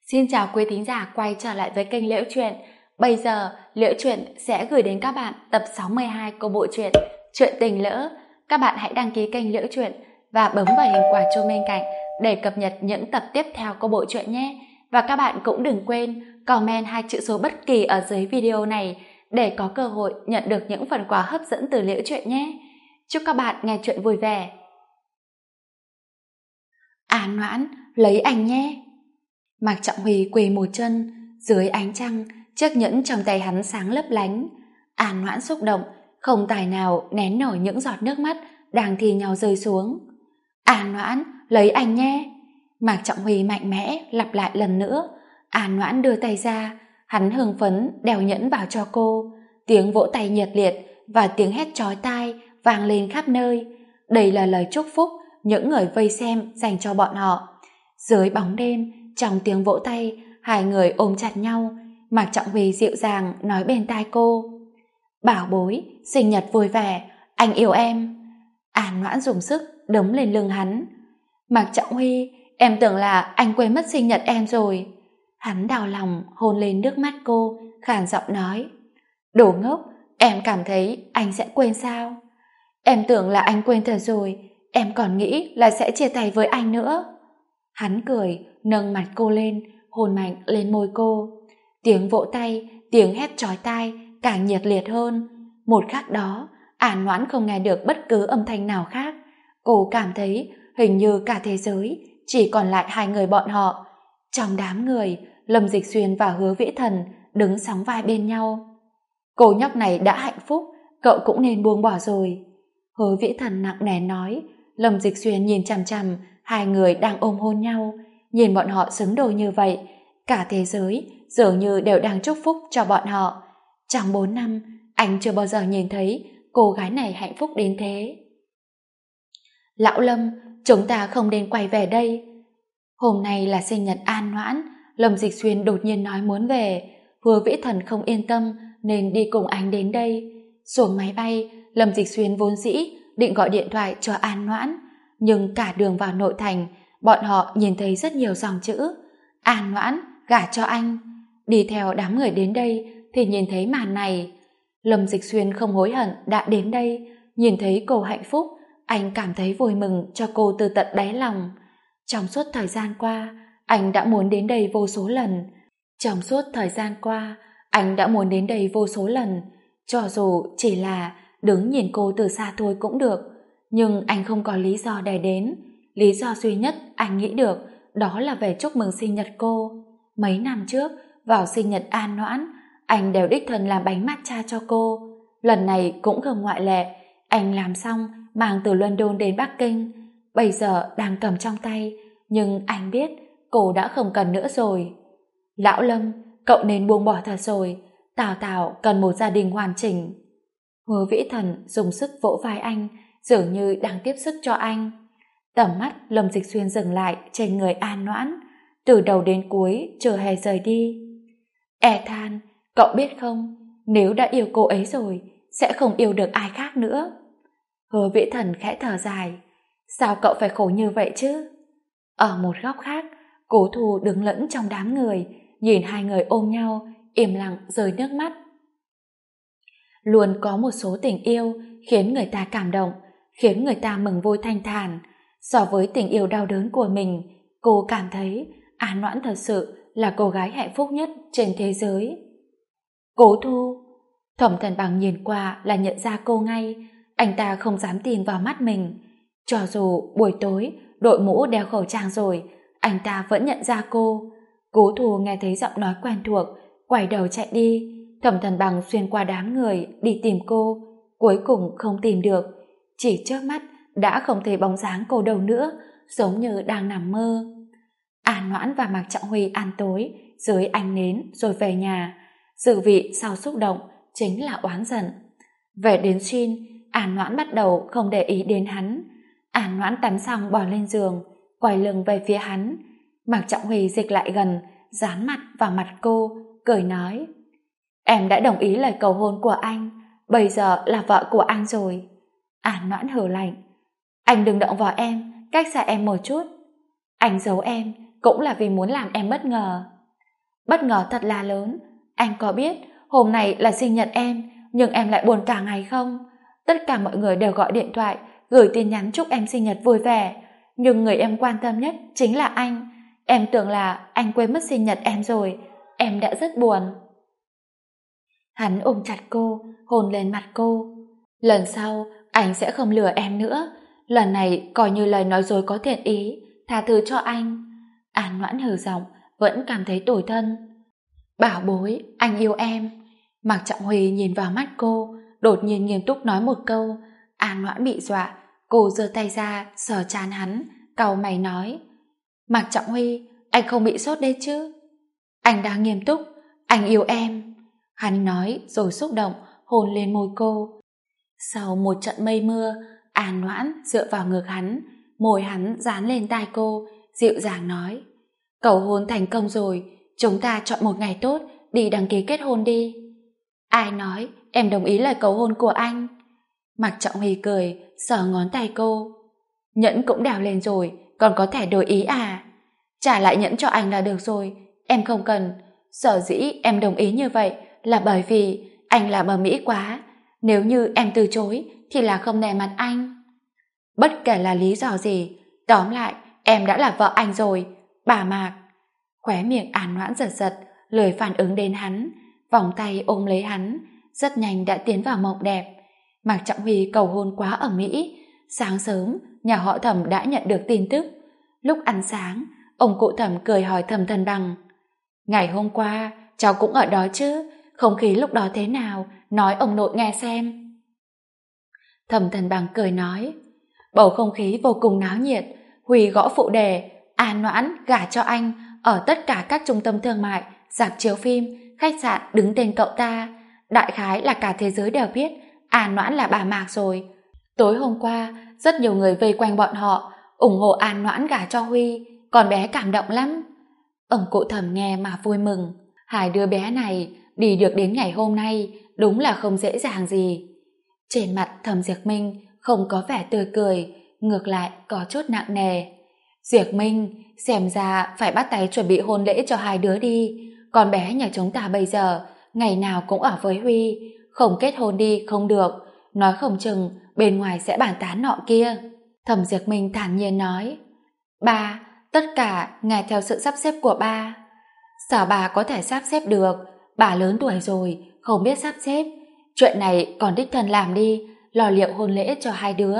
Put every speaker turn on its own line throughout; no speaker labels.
Xin chào quý thính giả quay trở lại với kênh Liễu Chuyện. Bây giờ, Liễu Chuyện sẽ gửi đến các bạn tập 62 của bộ truyện Chuyện Tình Lỡ. Các bạn hãy đăng ký kênh Liễu Chuyện và bấm vào hình quả chuông bên cạnh để cập nhật những tập tiếp theo của bộ truyện nhé. Và các bạn cũng đừng quên comment 2 chữ số bất kỳ ở dưới video này để có cơ hội nhận được những phần quà hấp dẫn từ Liễu Chuyện nhé. Chúc các bạn nghe chuyện vui vẻ. An Noãn, lấy anh nhé. Mạc Trọng Huy quỳ một chân, dưới ánh trăng, chiếc nhẫn trong tay hắn sáng lấp lánh. An Noãn xúc động, không tài nào nén nổi những giọt nước mắt đang thi nhau rơi xuống. An Noãn, lấy anh nhé. Mạc Trọng Huy mạnh mẽ lặp lại lần nữa. An Noãn đưa tay ra, hắn hưng phấn đeo nhẫn vào cho cô. Tiếng vỗ tay nhiệt liệt và tiếng hét chói tai vang lên khắp nơi. Đây là lời chúc phúc những người vây xem dành cho bọn họ. Dưới bóng đêm, trong tiếng vỗ tay, hai người ôm chặt nhau. Mạc Trọng Huy dịu dàng nói bên tai cô: Bảo bối, sinh nhật vui vẻ, anh yêu em. An Noãn dùng sức đấm lên lưng hắn. Mạc Trọng Huy, em tưởng là anh quên mất sinh nhật em rồi. Hắn đau lòng hôn lên nước mắt cô, khàn giọng nói: Đồ ngốc, em cảm thấy anh sẽ quên sao? Em tưởng là anh quên thật rồi, em còn nghĩ là sẽ chia tay với anh nữa. Hắn cười, nâng mặt cô lên, hôn mạnh lên môi cô. Tiếng vỗ tay, tiếng hét chói tai càng nhiệt liệt hơn. Một khắc đó, An Noãn không nghe được bất cứ âm thanh nào khác. Cô cảm thấy hình như cả thế giới chỉ còn lại hai người bọn họ. Trong đám người, Lâm Dịch Xuyên và Hứa Vĩ Thần đứng sóng vai bên nhau. Cô nhóc này đã hạnh phúc, cậu cũng nên buông bỏ rồi. Hứa Vĩ Thần nặng nề nói. Lâm Dịch Xuyên nhìn chằm chằm hai người đang ôm hôn nhau, nhìn bọn họ xứng đôi như vậy, cả thế giới dường như đều đang chúc phúc cho bọn họ. Trong 4 năm, anh chưa bao giờ nhìn thấy cô gái này hạnh phúc đến thế. Lão Lâm, chúng ta không nên quay về đây. Hôm nay là sinh nhật An Noãn, Lâm Dịch Xuyên đột nhiên nói muốn về. Hứa Vĩ Thần không yên tâm nên đi cùng anh đến đây. Xuống máy bay, Lâm Dịch Xuyên vốn dĩ định gọi điện thoại cho An Noãn, nhưng cả đường vào nội thành, bọn họ nhìn thấy rất nhiều dòng chữ An Noãn, gả cho anh. Đi theo đám người đến đây thì nhìn thấy màn này. Lâm Dịch Xuyên không hối hận đã đến đây, nhìn thấy cô hạnh phúc, anh cảm thấy vui mừng cho cô từ tận đáy lòng. Trong suốt thời gian qua, anh đã muốn đến đây vô số lần. Cho dù chỉ là đứng nhìn cô từ xa thôi cũng được, nhưng anh không có lý do để đến. Lý do duy nhất anh nghĩ được đó là về chúc mừng sinh nhật cô. Mấy năm trước, vào sinh nhật An Noãn, anh đều đích thân làm bánh matcha cho cô. Lần này cũng không ngoại lệ. Anh làm xong mang từ London đến Bắc Kinh, bây giờ đang cầm trong tay, nhưng anh biết cô đã không cần nữa rồi. Lão Lâm, cậu nên buông bỏ thật rồi. Tào Tào cần một gia đình hoàn chỉnh. Hứa Vĩ Thần dùng sức vỗ vai anh, dường như đang tiếp sức cho anh. Tầm mắt Lâm Dịch Xuyên dừng lại trên người An Noãn, từ đầu đến cuối chưa hề rời đi. Ethan, cậu biết không, nếu đã yêu cô ấy rồi, sẽ không yêu được ai khác nữa. Hứa Vĩ Thần khẽ thở dài. Sao cậu phải khổ như vậy chứ? Ở một góc khác, Cố Thu đứng lẫn trong đám người, nhìn hai người ôm nhau, im lặng rơi nước mắt. Luôn có một số tình yêu khiến người ta cảm động, khiến người ta mừng vui thanh thản. So với tình yêu đau đớn của mình, cô cảm thấy An Noãn thật sự là cô gái hạnh phúc nhất trên thế giới. Cố Thu. Thẩm Thần Bằng nhìn qua là nhận ra cô ngay. Anh ta không dám tin vào mắt mình. Cho dù buổi tối đội mũ đeo khẩu trang rồi, anh ta vẫn nhận ra cô. Cố Thu nghe thấy giọng nói quen thuộc, quay đầu chạy đi. Thẩm Thần Bằng xuyên qua đám người đi tìm cô, cuối cùng không tìm được. Chỉ trước mắt đã không thấy bóng dáng cô đâu nữa, giống như đang nằm mơ. An Noãn và Mạc Trọng Huy ăn tối dưới ánh nến rồi về nhà. Dự vị sau xúc động chính là oán giận. Về đến Xin, An Noãn bắt đầu không để ý đến hắn. An Noãn tắm xong bò lên giường, quay lưng về phía hắn. Mạc Trọng Huy dịch lại gần, dán mặt vào mặt cô, cười nói: Em đã đồng ý lời cầu hôn của anh, bây giờ là vợ của anh rồi. An Noãn hừ lạnh: Anh đừng động vào em, cách xa em một chút. Anh giấu em cũng là vì muốn làm em bất ngờ. Bất ngờ thật là lớn. Anh có biết hôm nay là sinh nhật em, nhưng em lại buồn cả ngày không? Tất cả mọi người đều gọi điện thoại, gửi tin nhắn chúc em sinh nhật vui vẻ. Nhưng người em quan tâm nhất chính là anh. Em tưởng là anh quên mất sinh nhật em rồi. Em đã rất buồn. Hắn ôm chặt cô, hôn lên mặt cô. Lần sau, anh sẽ không lừa em nữa. Lần này coi như lời nói dối có thiện ý, tha thứ cho anh. An Noãn hừ giọng, vẫn cảm thấy tủi thân. Bảo bối, anh yêu em. Mạc Trọng Huy nhìn vào mắt cô, đột nhiên nghiêm túc nói một câu. An Noãn bị dọa, cô giơ tay ra, sờ trán hắn, cau mày nói. Mạc Trọng Huy, anh không bị sốt đấy chứ? Anh đang nghiêm túc, anh yêu em. Hắn nói rồi xúc động, hôn lên môi cô. Sau một trận mây mưa, An Noãn dựa vào ngực hắn, môi hắn dán lên tai cô, dịu dàng nói. Cầu hôn thành công rồi, chúng ta chọn một ngày tốt, đi đăng ký kết hôn đi. Ai nói em đồng ý lời cầu hôn của anh? Mạc Trọng Huy cười, sờ ngón tay cô. Nhẫn cũng đào lên rồi, còn có thể đổi ý à? Trả lại nhẫn cho anh là được rồi, em không cần. Sở dĩ em đồng ý như vậy là bởi vì anh làm ở Mỹ quá. Nếu như em từ chối thì là không nể mặt anh. Bất kể là lý do gì, tóm lại em đã là vợ anh rồi, bà Mạc. Khóe miệng An Noãn giật giật, lười phản ứng đến hắn, vòng tay ôm lấy hắn, rất nhanh đã tiến vào mộng đẹp. Mạc Trọng Huy cầu hôn quá ở Mỹ. Sáng sớm, nhà họ Thẩm đã nhận được tin tức. Lúc ăn sáng, ông cụ Thẩm cười hỏi Thẩm Thần Bằng. Ngày hôm qua, cháu cũng ở đó chứ? Không khí lúc đó thế nào? Nói ông nội nghe xem. Thẩm Thần Bằng cười nói. Bầu không khí vô cùng náo nhiệt. Huy gõ phụ đề, An Noãn gả cho anh ở tất cả các trung tâm thương mại, rạp chiếu phim, khách sạn đứng tên cậu ta. Đại khái là cả thế giới đều biết An Noãn là bà Mạc rồi. Tối hôm qua, rất nhiều người vây quanh bọn họ, ủng hộ An Noãn gả cho Huy, con bé cảm động lắm. Ông cụ Thẩm nghe mà vui mừng. Hai đứa bé này đi được đến ngày hôm nay đúng là không dễ dàng gì. Trên mặt Thẩm Diệc Minh không có vẻ tươi cười, ngược lại có chút nặng nề. Diệc Minh, xem ra phải bắt tay chuẩn bị hôn lễ cho hai đứa đi. Con bé nhà chúng ta bây giờ ngày nào cũng ở với Huy, không kết hôn đi không được, nói không chừng bên ngoài sẽ bàn tán nọ kia. Thẩm Diệc Minh thản nhiên nói. Ba, tất cả nghe theo sự sắp xếp của ba. Sao bà có thể sắp xếp được? Bà lớn tuổi rồi, không biết sắp xếp. Chuyện này còn đích thân làm đi, lo liệu hôn lễ cho hai đứa.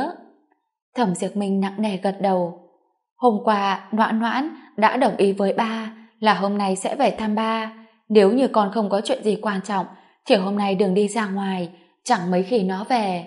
Thẩm Diệc Minh nặng nề gật đầu. Hôm qua Noãn Noãn đã đồng ý với ba là hôm nay sẽ về thăm ba. Nếu như con không có chuyện gì quan trọng thì hôm nay đừng đi ra ngoài, chẳng mấy khi nó về.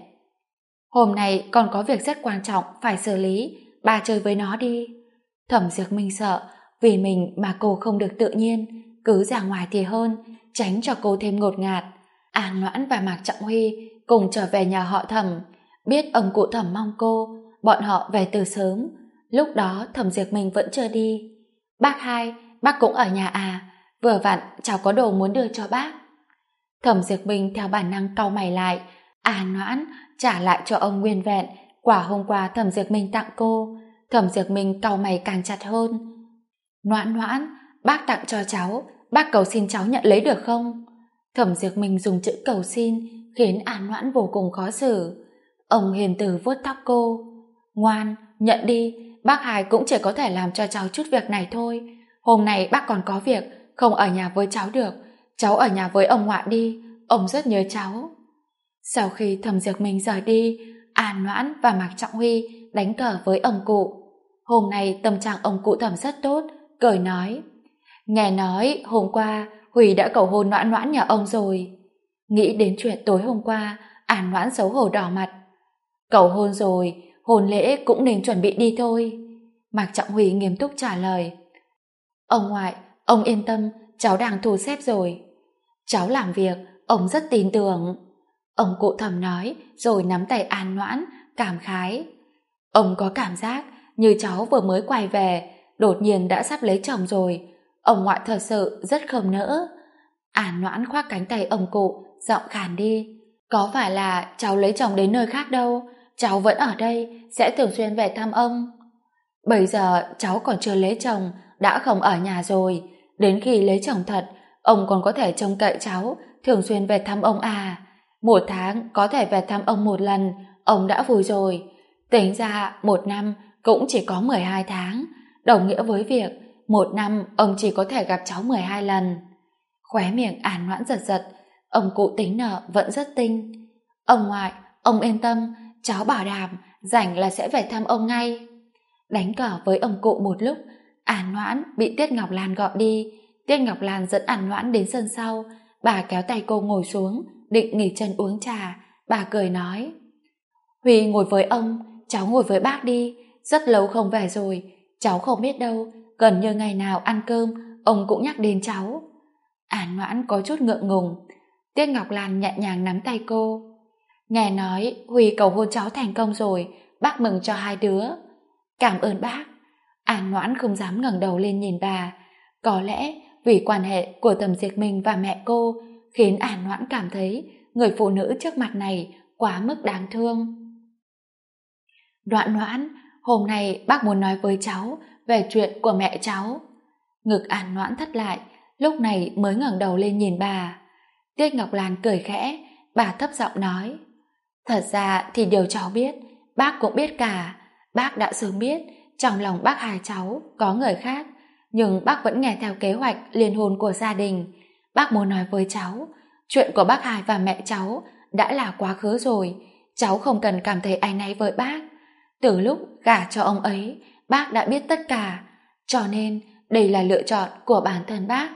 Hôm nay con có việc rất quan trọng phải xử lý, ba chơi với nó đi. Thẩm Diệc Minh sợ vì mình mà cô không được tự nhiên, cứ ra ngoài thì hơn, tránh cho cô thêm ngột ngạt. An Noãn và Mạc Trọng Huy cùng trở về nhà họ Thẩm, biết ông cụ Thẩm mong cô, bọn họ về từ sớm. Lúc đó Thẩm Diệc Minh vẫn chưa đi. Bác hai, bác cũng ở nhà à? Vừa vặn cháu có đồ muốn đưa cho bác. Thẩm Diệc Minh theo bản năng cau mày lại. An Noãn trả lại cho ông nguyên vẹn quả hôm qua Thẩm Diệc Minh tặng cô. Thẩm Diệc Minh cau mày càng chặt hơn. Noãn Noãn, bác tặng cho cháu, bác cầu xin cháu nhận lấy được không? Thẩm Diệc Minh dùng chữ cầu xin khiến An Noãn vô cùng khó xử. Ông hiền từ vuốt tóc cô. Ngoan, nhận đi, bác hai cũng chỉ có thể làm cho cháu chút việc này thôi. Hôm nay bác còn có việc, không ở nhà với cháu được. Cháu ở nhà với ông ngoại đi, ông rất nhớ cháu. Sau khi Thẩm Diệc Minh rời đi, An Noãn và Mạc Trọng Huy đánh cờ với ông cụ. Hôm nay tâm trạng ông cụ Thẩm rất tốt, cười nói. Nghe nói hôm qua Huy đã cầu hôn Noãn Noãn nhà ông rồi. Nghĩ đến chuyện tối hôm qua, An Noãn xấu hổ đỏ mặt. Cầu hôn rồi, hôn lễ cũng nên chuẩn bị đi thôi. Mạc Trọng Huy nghiêm túc trả lời. Ông ngoại, ông yên tâm, cháu đang thu xếp rồi. Cháu làm việc, ông rất tin tưởng. Ông cụ Thẩm nói rồi nắm tay An Noãn, cảm khái. Ông có cảm giác như cháu vừa mới quay về, đột nhiên đã sắp lấy chồng rồi. Ông ngoại thật sự rất không nỡ. An Noãn khoác cánh tay ông cụ, giọng khàn đi. Có phải là cháu lấy chồng đến nơi khác đâu, cháu vẫn ở đây, sẽ thường xuyên về thăm ông. Bây giờ cháu còn chưa lấy chồng, đã không ở nhà rồi. Đến khi lấy chồng thật, ông còn có thể trông cậy cháu thường xuyên về thăm ông à. 1 tháng có thể về thăm ông 1 lần, ông đã vui rồi. Tính ra 1 năm cũng chỉ có 12 tháng, đồng nghĩa với việc 1 năm ông chỉ có thể gặp cháu 12 lần. Khóe miệng An Noãn giật giật, ông cụ tính nợ vẫn rất tinh. Ông ngoại, ông yên tâm, cháu bảo đảm rảnh là sẽ về thăm ông ngay. Đánh cờ với ông cụ một lúc, An Noãn bị Tiết Ngọc Lan gọi đi. Tiết Ngọc Lan dẫn An Noãn đến sân sau, bà kéo tay cô ngồi xuống, định nghỉ chân uống trà. Bà cười nói: Huy ngồi với ông, cháu ngồi với bác đi, rất lâu không về rồi, cháu không biết đâu, gần như ngày nào ăn cơm ông cũng nhắc đến cháu. An Noãn có chút ngượng ngùng. Tiết Ngọc Lan nhẹ nhàng nắm tay cô. Nghe nói Huy cầu hôn cháu thành công rồi, bác mừng cho hai đứa. Cảm ơn bác. An Noãn không dám ngẩng đầu lên nhìn bà. Có lẽ vì quan hệ của Thẩm Diệt Minh và mẹ cô khiến An Noãn cảm thấy người phụ nữ trước mặt này quá mức đáng thương. Noãn Noãn, hôm nay bác muốn nói với cháu về chuyện của mẹ cháu. Ngực An Noãn thắt lại, lúc này mới ngẩng đầu lên nhìn bà. Tiết Ngọc Lan cười khẽ, bà thấp giọng nói: Thật ra thì điều cháu biết, bác cũng biết cả. Bác đã sớm biết trong lòng bác hai cháu có người khác, nhưng bác vẫn nghe theo kế hoạch liên hôn của gia đình. Bác muốn nói với cháu, chuyện của bác hai và mẹ cháu đã là quá khứ rồi, cháu không cần cảm thấy áy náy với bác. Từ lúc gả cho ông ấy, bác đã biết tất cả, cho nên đây là lựa chọn của bản thân bác.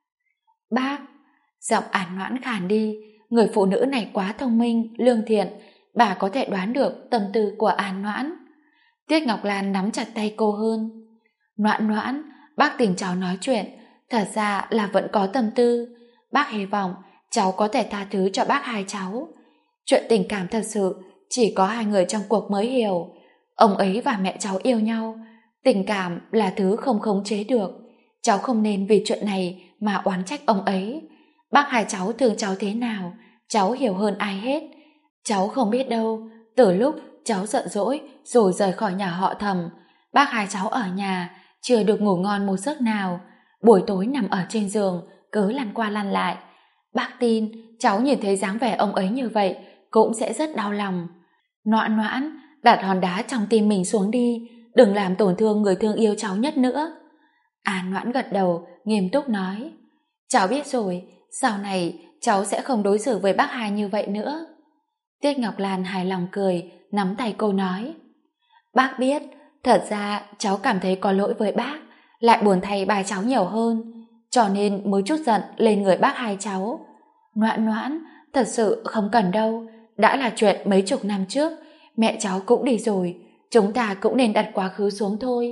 Bác, giọng An Noãn khàn đi, người phụ nữ này quá thông minh, lương thiện, bà có thể đoán được tâm tư của An Noãn. Tiết Ngọc Lan nắm chặt tay cô hơn. Noãn Noãn, bác tìm cháu nói chuyện, thật ra là vẫn có tâm tư. Bác hy vọng cháu có thể tha thứ cho bác hai cháu. Chuyện tình cảm thật sự chỉ có hai người trong cuộc mới hiểu. Ông ấy và mẹ cháu yêu nhau, tình cảm là thứ không khống chế được. Cháu không nên vì chuyện này mà oán trách ông ấy. Bác hai cháu thương cháu thế nào, cháu hiểu hơn ai hết. Cháu không biết đâu, từ lúc cháu giận dỗi rồi rời khỏi nhà họ Thẩm, bác hai cháu ở nhà chưa được ngủ ngon một giấc nào, buổi tối nằm ở trên giường cứ lăn qua lăn lại. Bác tin cháu nhìn thấy dáng vẻ ông ấy như vậy cũng sẽ rất đau lòng. Noãn Noãn, đặt hòn đá trong tim mình xuống đi, đừng làm tổn thương người thương yêu cháu nhất nữa. An Noãn gật đầu, nghiêm túc nói: Cháu biết rồi, sau này cháu sẽ không đối xử với bác hai như vậy nữa. Tiết Ngọc Lan hài lòng cười, nắm tay cô nói: Bác biết, thật ra cháu cảm thấy có lỗi với bác, lại buồn thay bà cháu nhiều hơn, cho nên mới chút giận lên người bác hai cháu. Noãn Noãn, thật sự không cần đâu, đã là chuyện mấy chục năm trước, mẹ cháu cũng đi rồi, chúng ta cũng nên đặt quá khứ xuống thôi.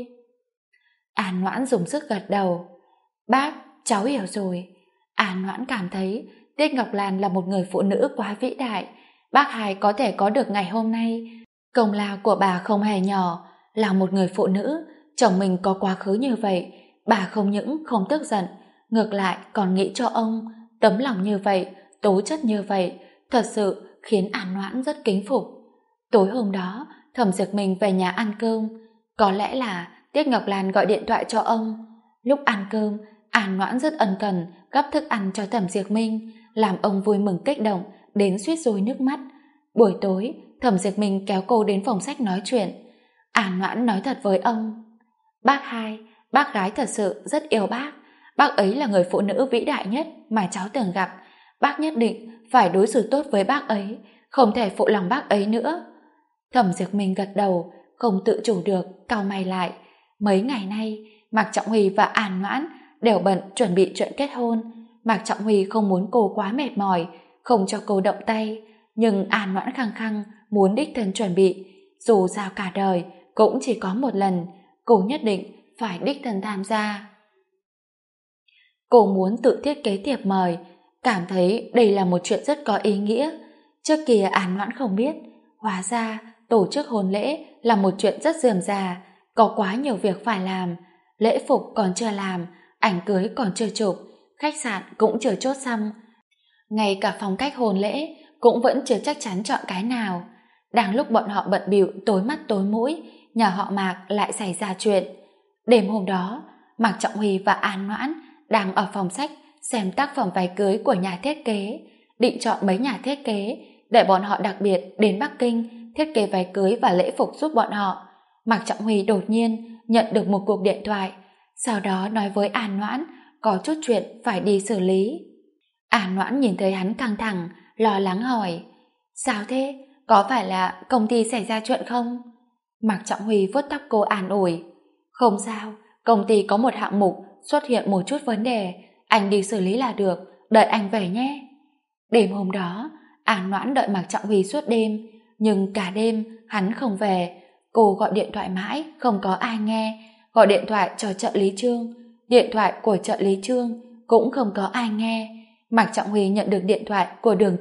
An Noãn dùng sức gật đầu. Bác, cháu hiểu rồi. An Noãn cảm thấy Tiết Ngọc Lan là một người phụ nữ quá vĩ đại. Bác hai có thể có được ngày hôm nay, công lao của bà không hề nhỏ. Là một người phụ nữ, chồng mình có quá khứ như vậy, bà không những không tức giận, ngược lại còn nghĩ cho ông. Tấm lòng như vậy, tố chất như vậy, thật sự khiến An Noãn rất kính phục. Tối hôm đó, Thẩm Diệt Minh về nhà ăn cơm. Có lẽ là Tiết Ngọc Lan gọi điện thoại cho ông. Lúc ăn cơm, An Noãn rất ân cần gắp thức ăn cho Thẩm Diệt Minh, làm ông vui mừng kích động đến suýt rơi nước mắt. Buổi tối, Thẩm Diệt Minh kéo cô đến phòng sách nói chuyện. An Noãn nói thật với ông: Bác hai, bác gái thật sự rất yêu bác. Bác ấy là người phụ nữ vĩ đại nhất mà cháu từng gặp. Bác nhất định phải đối xử tốt với bác ấy, không thể phụ lòng bác ấy nữa. Thẩm Diệt Minh gật đầu, không tự chủ được, cau mày lại. Mấy ngày nay, Mạc Trọng Huy và An Noãn đều bận chuẩn bị chuyện kết hôn. Mạc Trọng Huy không muốn cô quá mệt mỏi, không cho cô động tay, nhưng An Noãn khăng khăng muốn đích thân chuẩn bị. Dù sao cả đời cũng chỉ có một lần, cô nhất định phải đích thân tham gia. Cô muốn tự thiết kế thiệp mời, cảm thấy đây là một chuyện rất có ý nghĩa. Trước kia An Noãn không biết, hóa ra tổ chức hôn lễ là một chuyện rất rườm rà, có quá nhiều việc phải làm. Lễ phục còn chưa làm, ảnh cưới còn chưa chụp, khách sạn cũng chưa chốt xong, ngay cả phong cách hôn lễ cũng vẫn chưa chắc chắn chọn cái nào. Đang lúc bọn họ bận bịu tối mắt tối mũi, nhà họ Mạc lại xảy ra chuyện. Đêm hôm đó, Mạc Trọng Huy và An Noãn đang ở phòng sách xem tác phẩm váy cưới của nhà thiết kế, định chọn mấy nhà thiết kế để bọn họ đặc biệt đến Bắc Kinh thiết kế váy cưới và lễ phục giúp bọn họ. Mạc Trọng Huy đột nhiên nhận được một cuộc điện thoại, sau đó nói với An Noãn có chút chuyện phải đi xử lý. An Noãn nhìn thấy hắn căng thẳng, lo lắng hỏi: sao thế? Có phải là công ty xảy ra chuyện không? Mạc Trọng Huy vuốt tóc cô an ủi: không sao, công ty có một hạng mục xuất hiện một chút vấn đề, anh đi xử lý là được, đợi anh về nhé. Đêm hôm đó, An Noãn đợi Mạc Trọng Huy suốt đêm, nhưng cả đêm hắn không về. Cô gọi điện thoại mãi, không có ai nghe, gọi điện thoại cho trợ lý Trương, điện thoại của trợ lý Trương cũng không có ai nghe. Mạc Trọng Huy nhận được điện thoại của Đường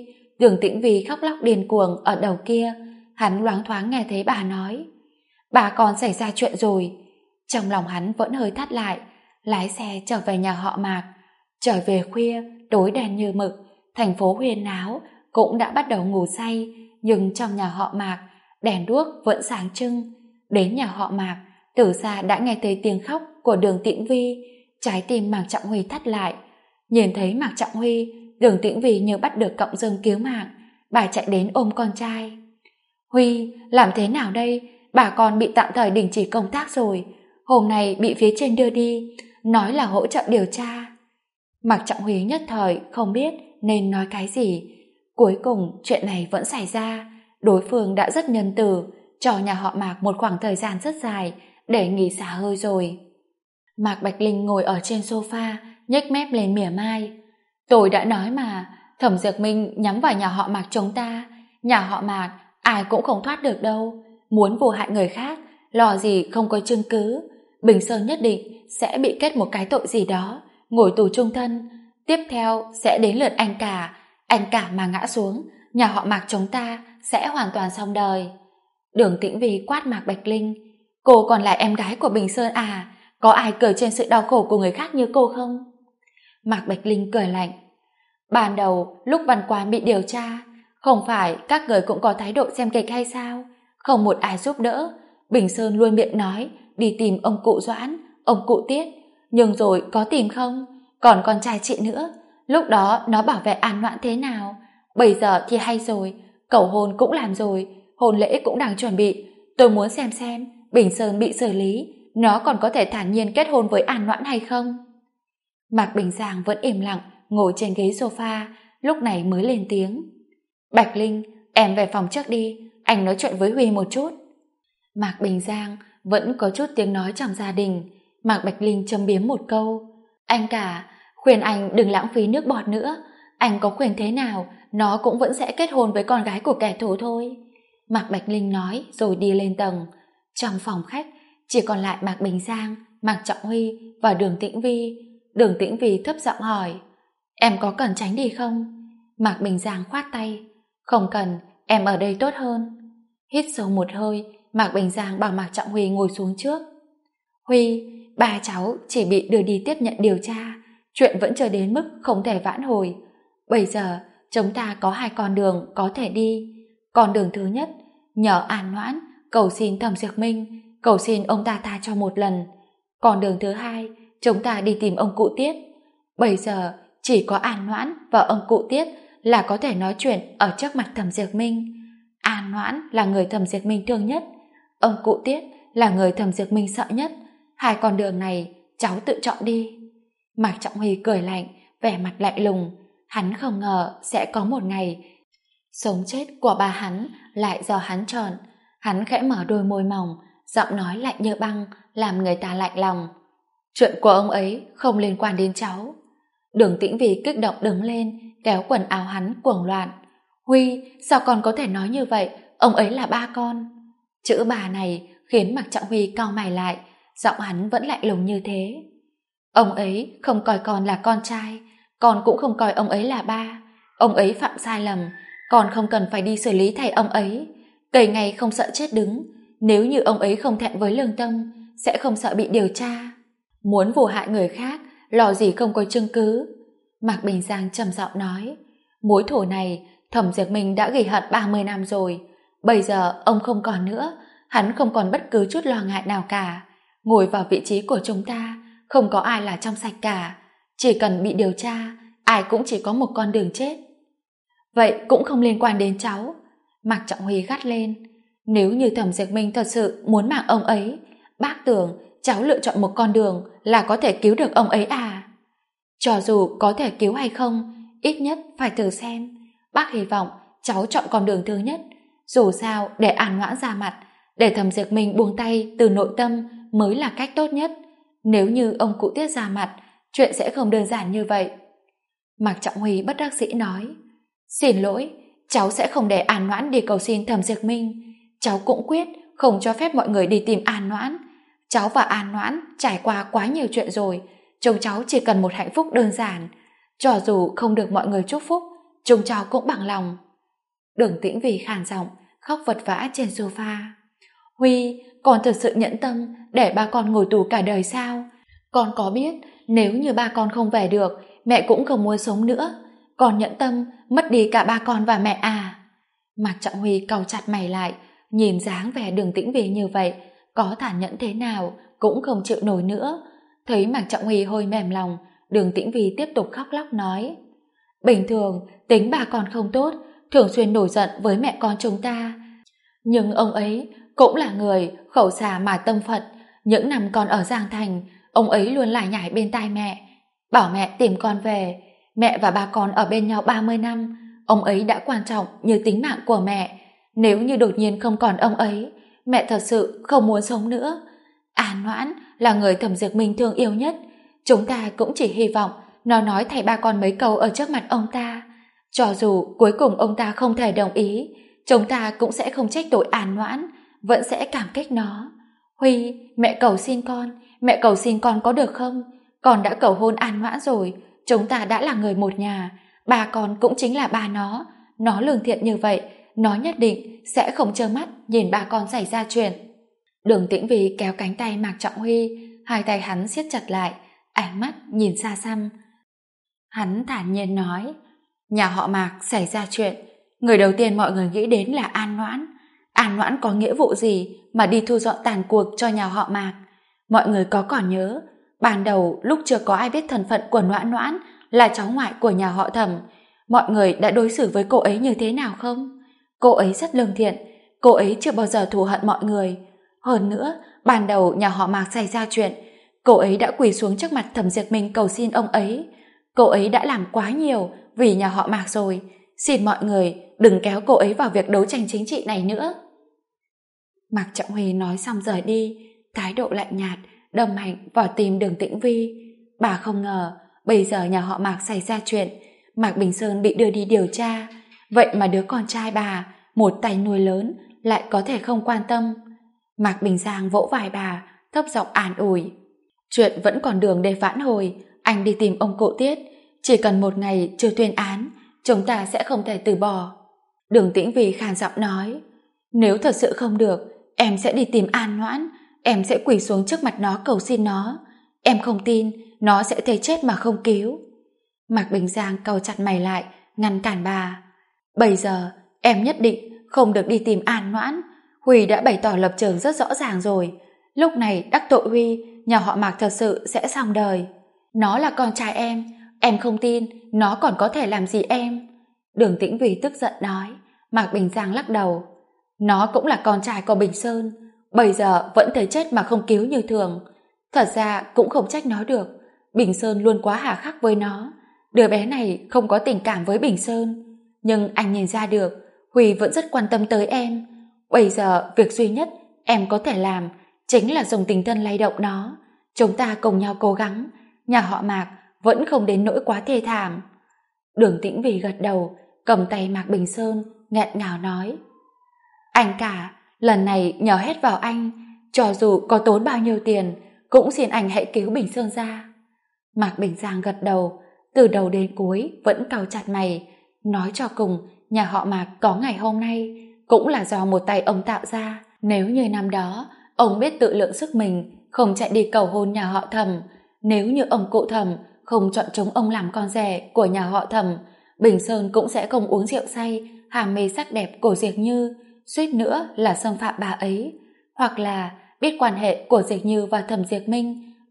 Tĩnh Vi khóc lóc điên cuồng ở đầu kia. Hắn loáng thoáng nghe thấy bà nói: bà con xảy ra chuyện rồi. Trong lòng hắn vẫn hơi thắt lại, lái xe trở về nhà họ Mạc. Trở về khuya, tối đen như mực, thành phố huyên náo, cũng đã bắt đầu ngủ say, nhưng trong nhà họ Mạc, đèn đuốc vẫn sáng trưng. Đến nhà họ Mạc, từ xa đã nghe thấy tiếng khóc của Đường Tĩnh Vi, trái tim Mạc Trọng Huy thắt lại. Nhìn thấy Mạc Trọng Huy, Đường Tĩnh Vi như bắt được cọng rơm cứu mạng, bà chạy đến ôm con trai. Huy, làm thế nào đây? Bà con bị tạm thời đình chỉ công tác rồi. Hôm nay bị phía trên đưa đi, nói là hỗ trợ điều tra. Mạc Trọng Huy nhất thời không biết nên nói cái gì. Cuối cùng chuyện này vẫn xảy ra. Đối phương đã rất nhân từ, cho nhà họ Mạc một khoảng thời gian rất dài để nghỉ xả hơi rồi. Mạc Bạch Linh ngồi ở trên sofa, nhếch mép lên mỉa mai. Tôi đã nói mà, Thẩm Diệp Minh nhắm vào nhà họ Mạc chúng ta. Nhà họ Mạc ai cũng không thoát được đâu. Muốn vu hại người khác, lo gì không có chứng cứ. Bình Sơn nhất định sẽ bị kết một cái tội gì đó, ngồi tù chung thân. Tiếp theo sẽ đến lượt anh cả. Anh cả mà ngã xuống, nhà họ Mạc chúng ta sẽ hoàn toàn xong đời. Đường Tĩnh Vi quát Mạc Bạch Linh: cô còn là em gái của Bình Sơn à? Có ai cười trên sự đau khổ của người khác như cô không? Mạc Bạch Linh cười lạnh: ban đầu lúc Văn Quán bị điều tra, không phải các người cũng có thái độ xem kịch hay sao? Không một ai giúp đỡ. Bình Sơn luôn miệng nói đi tìm ông cụ Doãn, ông cụ Tiết, nhưng rồi có tìm không? Còn con trai chị nữa, lúc đó nó bảo vệ An Noãn thế nào? Bây giờ thì hay rồi, cầu hôn cũng làm rồi, hôn lễ cũng đang chuẩn bị. Tôi muốn xem Bình Sơn bị xử lý, nó còn có thể thản nhiên kết hôn với An Noãn hay không? Mạc Bình Giang vẫn im lặng ngồi trên ghế sofa, lúc này mới lên tiếng: Bạch Linh, em về phòng trước đi, anh nói chuyện với Huy một chút. Mạc Bình Giang vẫn có chút tiếng nói trong gia đình. Mạc Bạch Linh châm biếm một câu: anh cả, khuyên anh đừng lãng phí nước bọt nữa. Anh có khuyên thế nào, nó cũng vẫn sẽ kết hôn với con gái của kẻ thù thôi. Mạc Bạch Linh nói rồi đi lên tầng. Trong phòng khách chỉ còn lại Mạc Bình Giang, Mạc Trọng Huy và Đường Tĩnh Vi. Đường Tĩnh Vi thấp giọng hỏi: em có cần tránh đi không? Mạc Bình Giang khoát tay: không cần, em ở đây tốt hơn. Hít sâu một hơi, Mạc Bình Giang bảo Mạc Trọng Huy ngồi xuống trước. Huy, ba cháu chỉ bị đưa đi tiếp nhận điều tra, chuyện vẫn chưa đến mức không thể vãn hồi. Bây giờ chúng ta có hai con đường có thể đi. Con đường thứ nhất, nhờ An Noãn cầu xin Thẩm Diệp Minh, cầu xin ông ta tha cho một lần. Con đường thứ hai, chúng ta đi tìm ông cụ Tiết. Bây giờ chỉ có An Noãn và ông cụ Tiết là có thể nói chuyện ở trước mặt Thẩm Diệp Minh. An Noãn là người Thẩm Diệp Minh thương nhất, ông cụ Tiết là người Thẩm Diệp Minh sợ nhất. Hai con đường này cháu tự chọn đi. Mạc Trọng Huy cười lạnh, vẻ mặt lạnh lùng. Hắn không ngờ sẽ có một ngày sống chết của ba hắn lại do hắn chọn. Hắn khẽ mở đôi môi mỏng, giọng nói lạnh như băng, làm người ta lạnh lòng. Chuyện của ông ấy không liên quan đến cháu. Đường Tĩnh Vi kích động đứng lên, kéo quần áo hắn cuồng loạn. Huy, sao con có thể nói như vậy? Ông ấy là ba con. Chữ bà này khiến Mạc Trọng Huy cau mày lại, giọng hắn vẫn lạnh lùng như thế. Ông ấy không coi con là con trai, con cũng không coi ông ấy là ba. Ông ấy phạm sai lầm, con không cần phải đi xử lý thay ông ấy. Cày ngày không sợ chết đứng, nếu như ông ấy không thẹn với lương tâm, sẽ không sợ bị điều tra. Muốn vu hại người khác, lo gì không có chứng cứ. Mạc Bình Giang trầm giọng nói: mối thù này Thẩm Diệp Minh đã ghi hận 30 năm rồi. Bây giờ ông không còn nữa, hắn không còn bất cứ chút lo ngại nào cả. Ngồi vào vị trí của chúng ta, không có ai là trong sạch cả. Chỉ cần bị điều tra, ai cũng chỉ có một con đường chết. Vậy cũng không liên quan đến cháu. Mạc Trọng Huy gắt lên. Nếu như Thẩm Diệp Minh thật sự muốn mạng ông ấy, bác tưởng cháu lựa chọn một con đường là có thể cứu được ông ấy à? Cho dù có thể cứu hay không, ít nhất phải thử xem. Bác hy vọng cháu chọn con đường thứ nhất. Dù sao, để An Noãn ra mặt, để Thẩm Diệp Minh buông tay từ nội tâm mới là cách tốt nhất. Nếu như ông cụ Tiết ra mặt, chuyện sẽ không đơn giản như vậy. Mạc Trọng Huy bất đắc dĩ nói. Xin lỗi, cháu sẽ không để An Noãn đi cầu xin Thẩm Diệp Minh. Cháu cũng quyết không cho phép mọi người đi tìm An Noãn. Cháu và An Noãn trải qua quá nhiều chuyện rồi, chúng cháu chỉ cần một hạnh phúc đơn giản. Cho dù không được mọi người chúc phúc, chúng cháu cũng bằng lòng. Đường Tĩnh Vì khàn giọng, khóc vật vã trên sofa. Huy, con thật sự nhẫn tâm để ba con ngồi tù cả đời sao? Con có biết nếu như ba con không về được, mẹ cũng không muốn sống nữa. Con nhẫn tâm mất đi cả ba con và mẹ à? Mạc Trọng Huy cau chặt mày lại, nhìn dáng vẻ Đường Tĩnh Vì như vậy, có tàn nhẫn thế nào cũng không chịu nổi nữa. Thấy Mạc Trọng Huy hơi mềm lòng, Đường Tĩnh Vì tiếp tục khóc lóc nói. Bình thường tính bà con không tốt, thường xuyên nổi giận với mẹ con chúng ta, nhưng ông ấy cũng là người khẩu xà mà tâm Phật. Những năm con ở Giang Thành, ông ấy luôn lải nhải bên tai mẹ, bảo mẹ tìm con về. Mẹ và ba con ở bên nhau 30 năm, ông ấy đã quan trọng như tính mạng của mẹ. Nếu như đột nhiên không còn ông ấy, mẹ thật sự không muốn sống nữa. An Noãn là người Thẩm Diệp Minh thương yêu nhất, chúng ta cũng chỉ hy vọng nó nói thay ba con mấy câu ở trước mặt ông ta. Cho dù cuối cùng ông ta không thể đồng ý, chúng ta cũng sẽ không trách tội An Noãn, vẫn sẽ cảm kích nó. Huy, mẹ cầu xin con có được không? Con đã cầu hôn An Noãn rồi, chúng ta đã là người một nhà, ba con cũng chính là ba nó lương thiện như vậy, nó nhất định sẽ không trơ mắt nhìn ba con xảy ra chuyện. Đường Tĩnh Vì kéo cánh tay Mạc Trọng Huy, hai tay hắn siết chặt lại, ánh mắt nhìn xa xăm. Hắn thản nhiên nói, nhà họ Mạc xảy ra chuyện, người đầu tiên mọi người nghĩ đến là An Noãn. An Noãn có nghĩa vụ gì mà đi thu dọn tàn cuộc cho nhà họ Mạc? Mọi người có còn nhớ, ban đầu lúc chưa có ai biết thân phận của Noãn Noãn là cháu ngoại của nhà họ Thẩm, mọi người đã đối xử với cô ấy như thế nào không? Cô ấy rất lương thiện, cô ấy chưa bao giờ thù hận mọi người. Hơn nữa, ban đầu nhà họ Mạc xảy ra chuyện, cô ấy đã quỳ xuống trước mặt Thẩm Diệp Minh cầu xin ông ấy. Cô ấy đã làm quá nhiều vì nhà họ Mạc rồi, xin mọi người đừng kéo cô ấy vào việc đấu tranh chính trị này nữa. Mạc Trọng Huy nói xong rời đi, thái độ lạnh nhạt đâm mạnh vào tim Đường Tĩnh Vi. Bà không ngờ bây giờ nhà họ Mạc xảy ra chuyện, Mạc Bình Sơn bị đưa đi điều tra, vậy mà đứa con trai bà một tay nuôi lớn lại có thể không quan tâm. Mạc Bình Giang vỗ vai bà, thấp giọng an ủi. Chuyện vẫn còn đường để vãn hồi, anh đi tìm ông cụ Tiết, chỉ cần một ngày chưa tuyên án, chúng ta sẽ không thể từ bỏ. Đường Tĩnh Vi khàn giọng nói, nếu thật sự không được, em sẽ đi tìm An Noãn, em sẽ quỳ xuống trước mặt nó cầu xin nó. Em không tin nó sẽ thấy chết mà không cứu. Mạc Bình Giang cau chặt mày lại, ngăn cản bà. Bây giờ em nhất định không được đi tìm An Noãn. Huy đã bày tỏ lập trường rất rõ ràng rồi. Lúc này đắc tội Huy, nhà họ Mạc thật sự sẽ xong đời. Nó là con trai em không tin nó còn có thể làm gì em. Đường Tĩnh Vì tức giận nói. Mạc Bình Giang lắc đầu. Nó cũng là con trai của Bình Sơn, bây giờ vẫn thấy chết mà không cứu như thường. Thật ra cũng không trách nó được, Bình Sơn luôn quá hà khắc với nó. Đứa bé này không có tình cảm với Bình Sơn, nhưng anh nhìn ra được Huy vẫn rất quan tâm tới em. Bây giờ việc duy nhất em có thể làm chính là dùng tình thân lay động nó. Chúng ta cùng nhau cố gắng, nhà họ Mạc vẫn không đến nỗi quá thê thảm. Đường Tĩnh Vì gật đầu, cầm tay Mạc Bình Sơn nghẹn ngào nói, anh cả, lần này nhờ hết vào anh, cho dù có tốn bao nhiêu tiền cũng xin anh hãy cứu Bình Sơn ra. Mạc Bình Giang gật đầu, từ đầu đến cuối vẫn cau chặt mày, nói cho cùng nhà họ Mạc có ngày hôm nay cũng là do một tay ông tạo ra. Nếu như năm đó ông biết tự lượng sức mình, không chạy đi cầu hôn nhà họ Thẩm, nếu như ông cụ Thẩm không chọn chúng ông làm con rể của nhà họ Thẩm, Bình Sơn cũng sẽ không uống rượu say hàm mê sắc đẹp của Diệp Như, suýt nữa là xâm phạm bà ấy. Hoặc là biết quan hệ của Diệp Như và Thẩm Diệp Minh,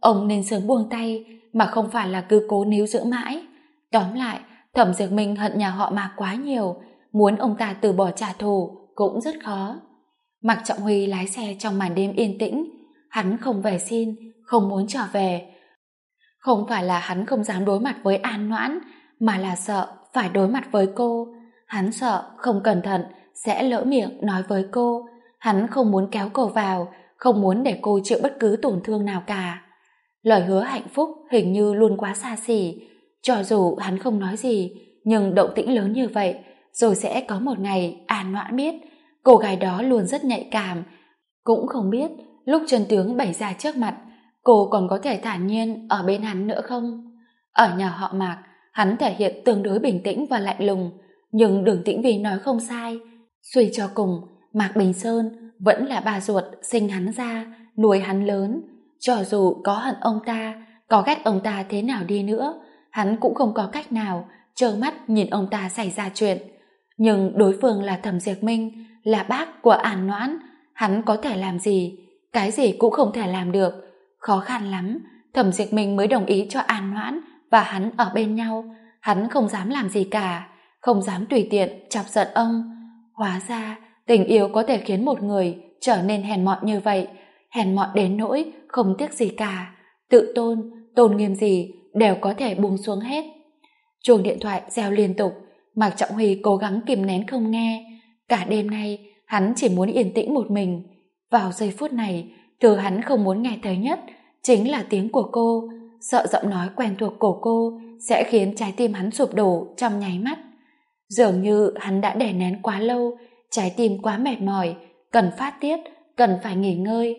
ông nên sớm buông tay, mà không phải là cứ cố níu giữ mãi. Tóm lại, Thẩm Diệp Minh hận nhà họ Mạc quá nhiều, muốn ông ta từ bỏ trả thù cũng rất khó. Mạc Trọng Huy lái xe trong màn đêm yên tĩnh. Hắn không về xin, không muốn trở về. Không phải là hắn không dám đối mặt với An Noãn, mà là sợ phải đối mặt với cô. Hắn sợ không cẩn thận sẽ lỡ miệng nói với cô. Hắn không muốn kéo cô vào, không muốn để cô chịu bất cứ tổn thương nào cả. Lời hứa hạnh phúc hình như luôn quá xa xỉ. Cho dù hắn không nói gì, nhưng động tĩnh lớn như vậy, rồi sẽ có một ngày An Noãn biết. Cô gái đó luôn rất nhạy cảm. Cũng không biết lúc chân tướng bày ra trước mặt, cô còn có thể thản nhiên ở bên hắn nữa không? Ở nhà họ Mạc, hắn thể hiện tương đối bình tĩnh và lạnh lùng, nhưng Đường Tĩnh Vy nói không sai. Suy cho cùng, Mạc Bình Sơn vẫn là bà ruột sinh hắn ra, nuôi hắn lớn. Cho dù có hận ông ta, có ghét ông ta thế nào đi nữa, hắn cũng không có cách nào trơ mắt nhìn ông ta xảy ra chuyện. Nhưng đối phương là Thẩm Diệp Minh, là bác của An Noãn, hắn có thể làm gì? Cái gì cũng không thể làm được. Khó khăn lắm, Thẩm Diệp Minh mới đồng ý cho An Noãn và hắn ở bên nhau. Hắn không dám làm gì cả, không dám tùy tiện chọc giận ông. Hóa ra, tình yêu có thể khiến một người trở nên hèn mọn như vậy, hèn mọn đến nỗi không tiếc gì cả. Tự tôn, tôn nghiêm gì đều có thể buông xuống hết. Chuông điện thoại reo liên tục, Mạc Trọng Huy cố gắng kìm nén không nghe. Cả đêm nay, hắn chỉ muốn yên tĩnh một mình. Vào giây phút này, thứ hắn không muốn nghe thấy nhất chính là tiếng của cô, sợ giọng nói quen thuộc của cô sẽ khiến trái tim hắn sụp đổ trong nháy mắt. Dường như hắn đã đè nén quá lâu, trái tim quá mệt mỏi, cần phát tiết, cần phải nghỉ ngơi.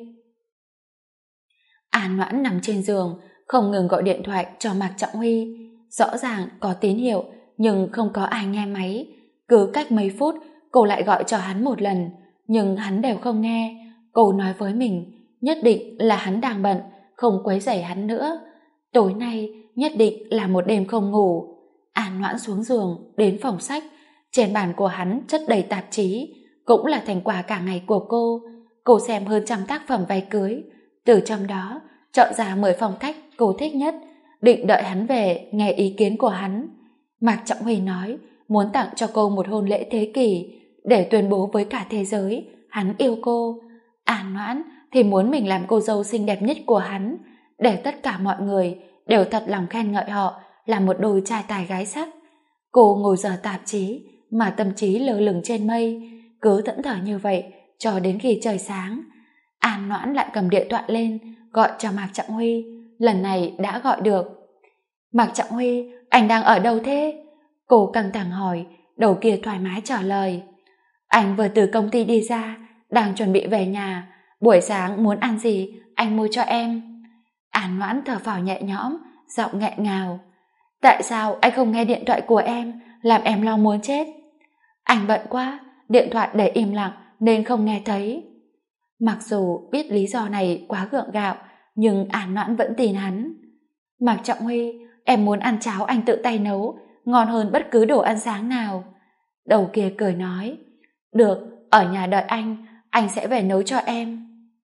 An Noãn nằm trên giường, không ngừng gọi điện thoại cho Mạc Trọng Huy. Rõ ràng có tín hiệu, nhưng không có ai nghe máy. Cứ cách mấy phút, cô lại gọi cho hắn một lần, nhưng hắn đều không nghe. Cô nói với mình, nhất định là hắn đang bận, không quấy rầy hắn nữa. Tối nay, nhất định là một đêm không ngủ. An Noãn xuống giường, đến phòng sách. Trên bàn của hắn chất đầy tạp chí, cũng là thành quả cả ngày của cô. Cô xem hơn 100 tác phẩm váy cưới, từ trong đó chọn ra 10 phong cách cô thích nhất, định đợi hắn về nghe ý kiến của hắn. Mạc Trọng Huy nói muốn tặng cho cô một hôn lễ thế kỷ, để tuyên bố với cả thế giới hắn yêu cô. An Noãn thì muốn mình làm cô dâu xinh đẹp nhất của hắn, để tất cả mọi người đều thật lòng khen ngợi họ là một đôi trai tài gái sắc. Cô ngồi dở tạp chí mà tâm trí lơ lửng trên mây, cứ thẫn thờ như vậy cho đến khi trời sáng. An Noãn lại cầm điện thoại lên gọi cho Mạc Trọng Huy. Lần này đã gọi được. Mạc Trọng Huy, anh đang ở đâu thế? Cô căng thẳng hỏi, đầu kia thoải mái trả lời. Anh vừa từ công ty đi ra, đang chuẩn bị về nhà. Buổi sáng muốn ăn gì, anh mua cho em. An Noãn thở phào nhẹ nhõm, giọng nghẹn ngào. Tại sao anh không nghe điện thoại của em, làm em lo muốn chết? Anh bận quá, điện thoại để im lặng nên không nghe thấy. Mặc dù biết lý do này quá gượng gạo, nhưng An Noãn vẫn tin hắn. Mạc Trọng Huy, em muốn ăn cháo anh tự tay nấu, ngon hơn bất cứ đồ ăn sáng nào. Đầu kia cười nói, được, ở nhà đợi anh sẽ về nấu cho em.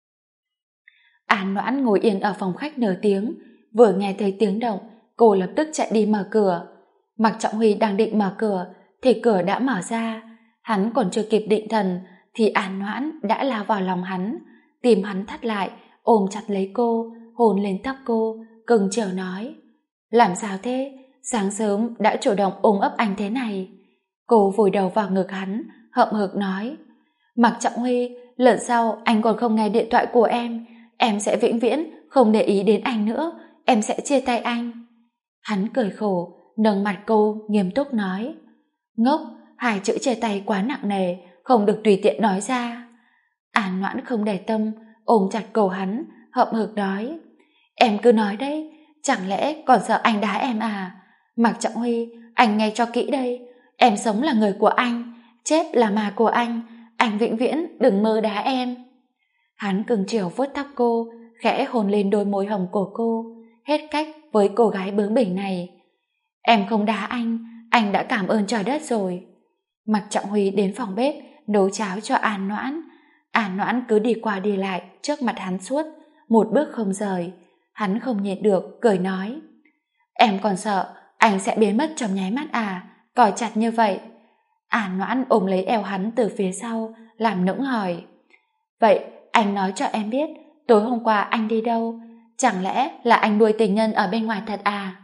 An Noãn ngồi yên ở phòng khách nửa tiếng, vừa nghe thấy tiếng động, cô lập tức chạy đi mở cửa. Mạc Trọng Huy đang định mở cửa, thì cửa đã mở ra. Hắn còn chưa kịp định thần, thì An Noãn đã lao vào lòng hắn, tìm hắn thắt lại, ôm chặt lấy cô, hôn lên tóc cô, cưng chiều nói, làm sao thế? Sáng sớm đã chủ động ôm ấp anh thế này. Cô vùi đầu vào ngực hắn, hậm hực nói, Mạc Trọng Huy, lần sau anh còn không nghe điện thoại của em sẽ vĩnh viễn không để ý đến anh nữa, em sẽ chia tay anh. Hắn cười khổ, nâng mặt cô nghiêm túc nói, ngốc, hai chữ chia tay quá nặng nề, không được tùy tiện nói ra. An Noãn không để tâm, ôm chặt cổ hắn, hậm hực nói, em cứ nói đấy, chẳng lẽ còn sợ anh đá em à? Mạc Trọng Huy, anh nghe cho kỹ đây, em sống là người của anh, chết là mà của anh vĩnh viễn đừng mơ đá em. Hắn cưng chiều vuốt tóc cô, khẽ hôn lên đôi môi hồng của cô, hết cách với cô gái bướng bỉnh này. Em không đá anh đã cảm ơn trời đất rồi. Mạc Trọng Huy đến phòng bếp nấu cháo cho An Noãn. An Noãn cứ đi qua đi lại trước mặt hắn suốt, một bước không rời. Hắn không nhịn được, cười nói. Em còn sợ anh sẽ biến mất trong nháy mắt à, còi chặt như vậy. An Noãn ôm lấy eo hắn từ phía sau, làm nũng hỏi. Vậy anh nói cho em biết, tối hôm qua anh đi đâu? Chẳng lẽ là anh nuôi tình nhân ở bên ngoài thật à?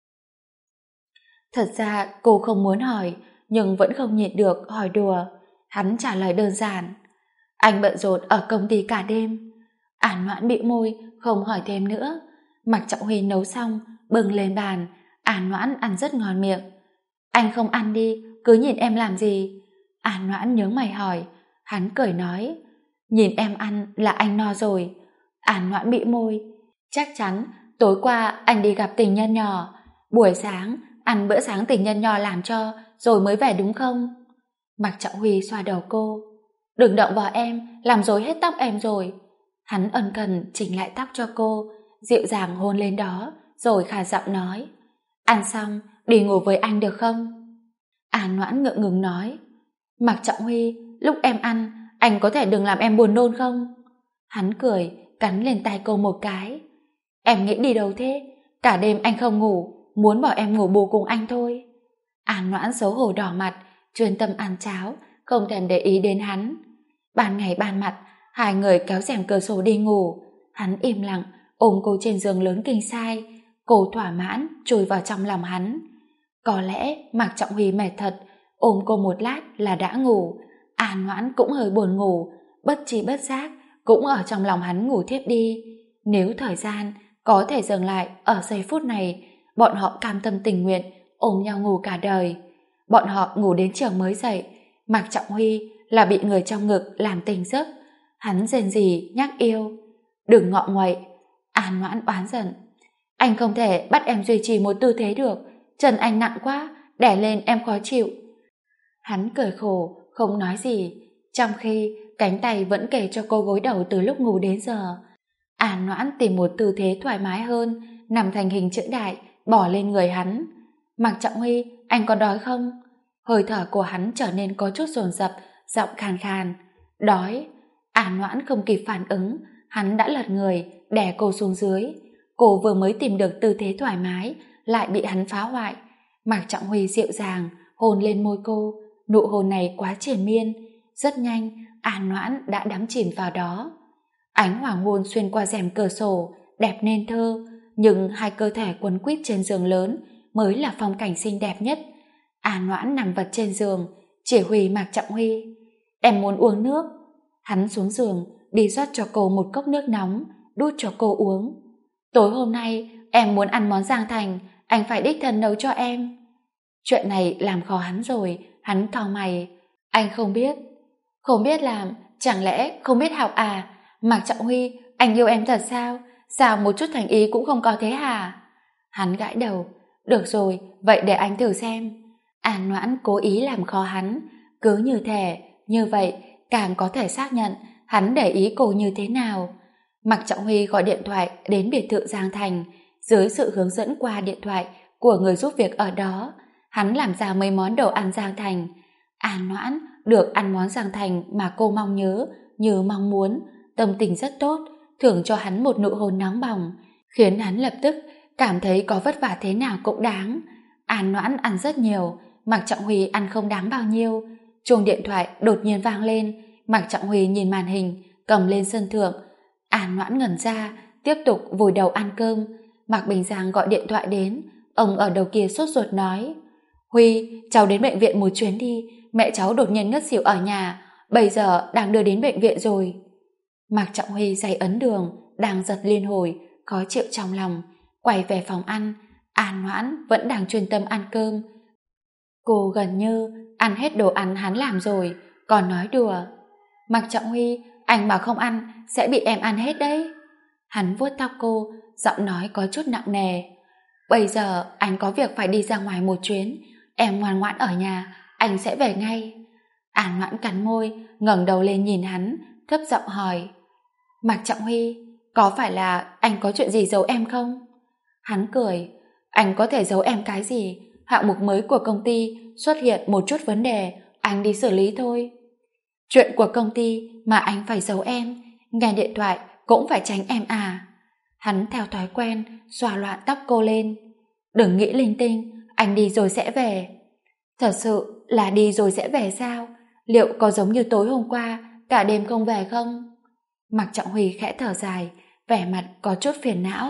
Thật ra cô không muốn hỏi, nhưng vẫn không nhịn được hỏi đùa. Hắn trả lời đơn giản. Anh bận rộn ở công ty cả đêm. An Noãn bĩu môi, không hỏi thêm nữa. Mạc Trọng Huy nấu xong, bưng lên bàn. An Noãn ăn rất ngon miệng. Anh không ăn đi, cứ nhìn em làm gì? An Noãn nhướng mày hỏi. Hắn cười nói. Nhìn em ăn là anh no rồi. An Noãn bĩu môi. Chắc chắn tối qua anh đi gặp tình nhân nhỏ. Buổi sáng ăn bữa sáng tình nhân nhỏ làm cho rồi mới về đúng không? Mạc Trọng Huy xoa đầu cô. Đừng động vào em, làm rối hết tóc em rồi. Hắn ân cần chỉnh lại tóc cho cô, dịu dàng hôn lên đó, rồi khàn giọng nói. Ăn xong, đi ngủ với anh được không? An Noãn ngượng ngùng nói. Mạc Trọng Huy, lúc em ăn, anh có thể đừng làm em buồn nôn không? Hắn cười, cắn lên tay cô một cái. Em nghĩ đi đâu thế? Cả đêm anh không ngủ, muốn bảo em ngủ bù cùng anh thôi. An Noãn xấu hổ đỏ mặt, chuyên tâm ăn cháo, không thèm để ý đến hắn. Ban ngày ban mặt, hai người kéo rèm cửa sổ đi ngủ. Hắn im lặng, ôm cô trên giường lớn king size. Cô thỏa mãn, chui vào trong lòng hắn. Có lẽ Mạc Trọng Huy mệt thật, ôm cô một lát là đã ngủ. An Noãn cũng hơi buồn ngủ, bất tri bất giác, cũng ở trong lòng hắn ngủ thiếp đi. Nếu thời gian có thể dừng lại ở giây phút này, bọn họ cam tâm tình nguyện ôm nhau ngủ cả đời. Bọn họ ngủ đến chiều mới dậy. Mạc Trọng Huy là bị người trong ngực làm tỉnh giấc. Hắn rên rỉ nhắc yêu. Đừng ngọ nguậy. An Noãn oán giận. Anh không thể bắt em duy trì một tư thế được. Chân anh nặng quá, đè lên em khó chịu. Hắn cười khổ, không nói gì, trong khi cánh tay vẫn kề cho cô gối đầu từ lúc ngủ đến giờ. An Noãn tìm một tư thế thoải mái hơn, nằm thành hình chữ đại, bỏ lên người hắn. Mạc Trọng Huy, anh có đói không? Hơi thở của hắn trở nên có chút dồn dập, giọng khàn khàn. Đói. An Noãn không kịp phản ứng, hắn đã lật người, đè cô xuống dưới. Cô vừa mới tìm được tư thế thoải mái, lại bị hắn phá hoại. Mạc Trọng Huy dịu dàng hôn lên môi cô, nụ hôn này quá triền miên. Rất nhanh, An Noãn đã đắm chìm vào đó. Ánh hoàng hôn xuyên qua rèm cửa sổ, đẹp nên thơ, nhưng hai cơ thể quấn quýt trên giường lớn mới là phong cảnh xinh đẹp nhất. An Noãn nằm vật trên giường, chỉ huy Mạc Trọng Huy. Em muốn uống nước. Hắn xuống giường, đi rót cho cô một cốc nước nóng, đút cho cô uống. Tối hôm nay, em muốn ăn món Giang Thành, anh phải đích thân nấu cho em. Chuyện này làm khó hắn rồi, hắn cau mày. Anh không biết. Không biết làm, chẳng lẽ không biết học à? Mạc Trọng Huy, anh yêu em thật sao? Sao một chút thành ý cũng không có thế hả? Hắn gãi đầu. Được rồi, vậy để anh thử xem. An Noãn cố ý làm khó hắn. Cứ như vậy càng có thể xác nhận hắn để ý cô như thế nào. Mạc Trọng Huy gọi điện thoại đến biệt thự Giang Thành. Dưới sự hướng dẫn qua điện thoại của người giúp việc ở đó, hắn làm ra mấy món đồ ăn Giang Thành. An Noãn được ăn món Giang Thành mà cô mong nhớ như mong muốn, tâm tình rất tốt, thưởng cho hắn một nụ hôn nóng bỏng, khiến hắn lập tức cảm thấy có vất vả thế nào cũng đáng. An Noãn ăn rất nhiều, Mạc Trọng Huy ăn không đáng bao nhiêu. Chuông điện thoại đột nhiên vang lên, Mạc Trọng Huy nhìn màn hình, cầm lên sân thượng. An Noãn ngẩn ra, tiếp tục vùi đầu ăn cơm. Mạc Bình Giang gọi điện thoại đến, ông ở đầu kia sốt ruột nói: Huy, cháu đến bệnh viện một chuyến đi, mẹ cháu đột nhiên ngất xỉu ở nhà, bây giờ đang đưa đến bệnh viện rồi. Mạc Trọng Huy giày ấn đường, đang giật liên hồi, khó chịu trong lòng, quay về phòng ăn. An Noãn vẫn đang chuyên tâm ăn cơm. Cô gần như ăn hết đồ ăn hắn làm rồi, còn nói đùa: Mạc Trọng Huy, anh mà không ăn sẽ bị em ăn hết đấy. Hắn vuốt tóc cô, giọng nói có chút nặng nề: Bây giờ anh có việc phải đi ra ngoài một chuyến, em ngoan ngoãn ở nhà, anh sẽ về ngay. An Noãn cắn môi, ngẩng đầu lên nhìn hắn, thấp giọng hỏi: Mạc Trọng Huy, có phải là anh có chuyện gì giấu em không? Hắn cười: Anh có thể giấu em cái gì? Hạng mục mới của công ty xuất hiện một chút vấn đề, anh đi xử lý thôi. Chuyện của công ty mà anh phải giấu em, nghe điện thoại cũng phải tránh em à? Hắn theo thói quen xoa loạn tóc cô lên. Đừng nghĩ linh tinh, anh đi rồi sẽ về. Thật sự là đi rồi sẽ về sao? Liệu có giống như tối hôm qua, cả đêm không về không? Mạc Trọng Huy khẽ thở dài, vẻ mặt có chút phiền não.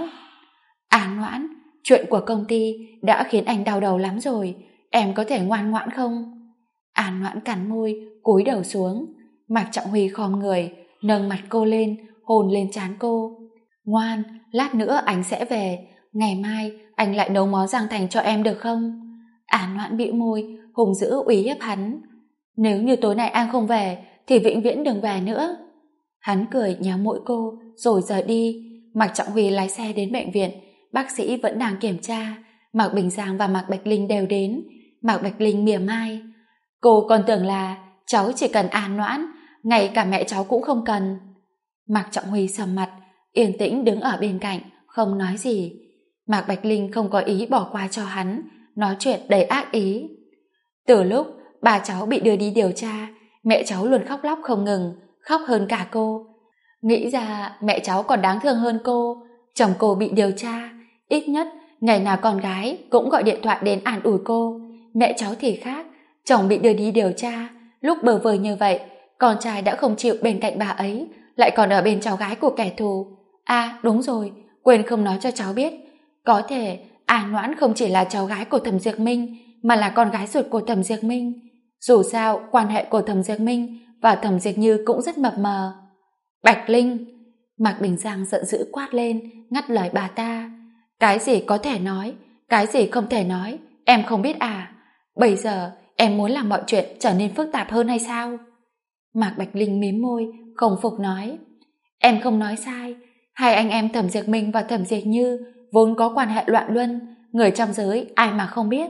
À Noãn, chuyện của công ty đã khiến anh đau đầu lắm rồi, em có thể ngoan ngoãn không? À Noãn cắn môi, cúi đầu xuống. Mạc Trọng Huy khom người, nâng mặt cô lên, hôn lên trán cô. Ngoan, lát nữa anh sẽ về, ngày mai anh lại nấu món rang thành cho em được không? À Noãn bĩu môi, hùng dữ uy hiếp hắn. Nếu như tối nay anh không về, thì vĩnh viễn đừng về nữa. Hắn cười nhéo mũi cô, rồi rời đi. Mạc Trọng Huy lái xe đến bệnh viện, bác sĩ vẫn đang kiểm tra. Mạc Bình Giang và Mạc Bạch Linh đều đến. Mạc Bạch Linh mỉa mai. Cô còn tưởng là cháu chỉ cần An Noãn, ngay cả mẹ cháu cũng không cần. Mạc Trọng Huy sầm mặt, yên tĩnh đứng ở bên cạnh, không nói gì. Mạc Bạch Linh không có ý bỏ qua cho hắn, nói chuyện đầy ác ý. Từ lúc bà cháu bị đưa đi điều tra, mẹ cháu luôn khóc lóc không ngừng, khóc hơn cả cô. Nghĩ ra mẹ cháu còn đáng thương hơn cô. Chồng cô bị điều tra, ít nhất ngày nào con gái cũng gọi điện thoại đến an ủi cô. Mẹ cháu thì khác, chồng bị đưa đi điều tra, lúc bơ vơ như vậy, con trai đã không chịu bên cạnh bà ấy, lại còn ở bên cháu gái của kẻ thù. À đúng rồi, quên không nói cho cháu biết, có thể An Noãn không chỉ là cháu gái của Thẩm Diệp Minh, mà là con gái ruột của Thẩm Diệp Minh. Dù sao, quan hệ của Thẩm Diệp Minh và Thẩm Diệp Như cũng rất mập mờ. Bạch Linh! Mạc Bình Giang giận dữ quát lên, ngắt lời bà ta. Cái gì có thể nói, cái gì không thể nói, em không biết à? Bây giờ em muốn làm mọi chuyện trở nên phức tạp hơn hay sao? Mạc Bạch Linh mím môi, không phục nói. Em không nói sai, hai anh em Thẩm Diệp Minh và Thẩm Diệp Như vốn có quan hệ loạn luân, người trong giới ai mà không biết.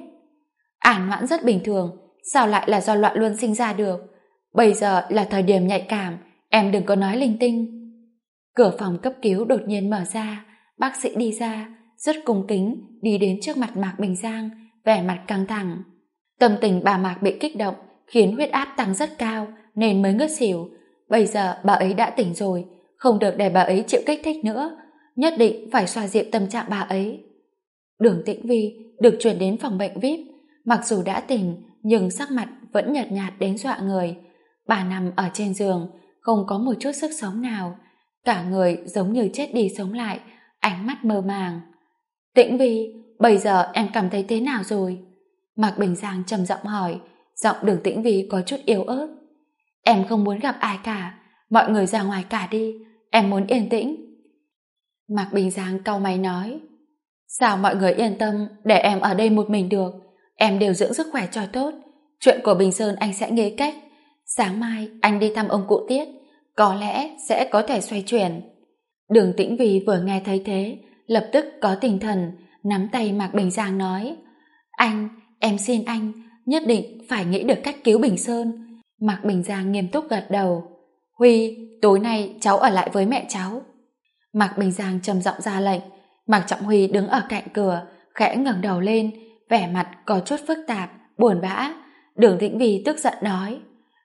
Ản Noãn rất bình thường, sao lại là do loạn luân sinh ra được? Bây giờ là thời điểm nhạy cảm, em đừng có nói linh tinh. Cửa phòng cấp cứu đột nhiên mở ra, bác sĩ đi ra, rất cung kính đi đến trước mặt Mạc Bình Giang, vẻ mặt căng thẳng. Tâm tình bà Mạc bị kích động, khiến huyết áp tăng rất cao nên mới ngất xỉu. Bây giờ bà ấy đã tỉnh rồi, không được để bà ấy chịu kích thích nữa, nhất định phải xoa dịu tâm trạng bà ấy. Đường Tĩnh Vi được chuyển đến phòng bệnh VIP, mặc dù đã tỉnh nhưng sắc mặt vẫn nhợt nhạt đến dọa người. Bà nằm ở trên giường, không có một chút sức sống nào, cả người giống như chết đi sống lại, ánh mắt mơ màng. Tĩnh Vi, bây giờ em cảm thấy thế nào rồi? Mạc Bình Giang trầm giọng hỏi, giọng Đường Tĩnh Vi có chút yếu ớt. Em không muốn gặp ai cả, mọi người ra ngoài cả đi, em muốn yên tĩnh. Mạc Bình Giang cau mày nói, sao mọi người yên tâm để em ở đây một mình được, em đều dưỡng sức khỏe cho tốt, chuyện của Bình Sơn anh sẽ nghĩ cách, sáng mai anh đi thăm ông cụ Tiết, có lẽ sẽ có thể xoay chuyển. Đường Tĩnh Vi vừa nghe thấy thế, lập tức có tinh thần, nắm tay Mạc Bình Giang nói, anh, em xin anh, nhất định phải nghĩ được cách cứu Bình Sơn. Mạc Bình Giang nghiêm túc gật đầu. Huy, tối nay cháu ở lại với mẹ cháu. Mạc Bình Giang trầm giọng ra lệnh. Mạc Trọng Huy đứng ở cạnh cửa, khẽ ngẩng đầu lên, vẻ mặt có chút phức tạp, buồn bã. Đường Tĩnh Vi tức giận nói,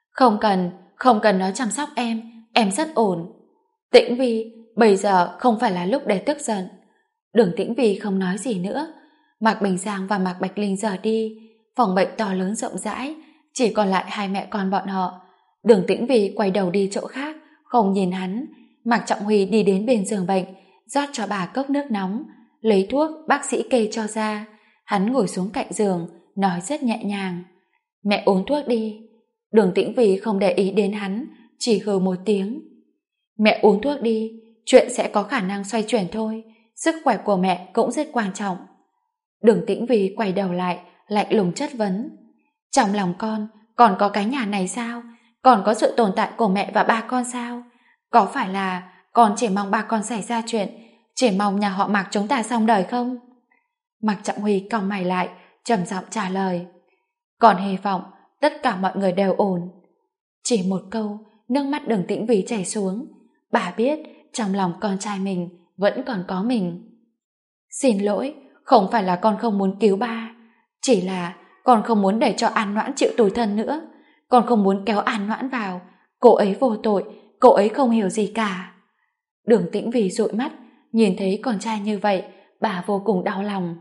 không cần nó chăm sóc em rất ổn. Tĩnh Vi, bây giờ không phải là lúc để tức giận. Đường Tĩnh Vi không nói gì nữa. Mạc Bình Giang và Mạc Bạch Linh rời đi, phòng bệnh to lớn rộng rãi, chỉ còn lại hai mẹ con bọn họ. Đường Tĩnh Vi quay đầu đi chỗ khác, không nhìn hắn. Mạc Trọng Huy đi đến bên giường bệnh, rót cho bà cốc nước nóng, lấy thuốc bác sĩ kê cho ra. Hắn ngồi xuống cạnh giường, nói rất nhẹ nhàng, mẹ uống thuốc đi. Đường Tĩnh Vi không để ý đến hắn, chỉ hừ một tiếng. Mẹ uống thuốc đi, chuyện sẽ có khả năng xoay chuyển thôi, sức khỏe của mẹ cũng rất quan trọng. Đường Tĩnh Vi quay đầu lại, lạnh lùng chất vấn, trong lòng con còn có cái nhà này sao? Còn có sự tồn tại của mẹ và ba con sao? Có phải là con chỉ mong ba con xảy ra chuyện, chỉ mong nhà họ Mạc chúng ta xong đời không? Mạc Trọng Huy cau mày lại, trầm giọng trả lời, còn hy vọng tất cả mọi người đều ổn. Chỉ một câu, nước mắt Đường Tĩnh Vi chảy xuống. Bà biết trong lòng con trai mình vẫn còn có mình. Xin lỗi, không phải là con không muốn cứu ba, chỉ là con không muốn để cho An Noãn chịu tủi thân nữa. Con không muốn kéo An Noãn vào, cô ấy vô tội, cô ấy không hiểu gì cả. Đường Tĩnh Vi dụi mắt, nhìn thấy con trai như vậy, bà vô cùng đau lòng.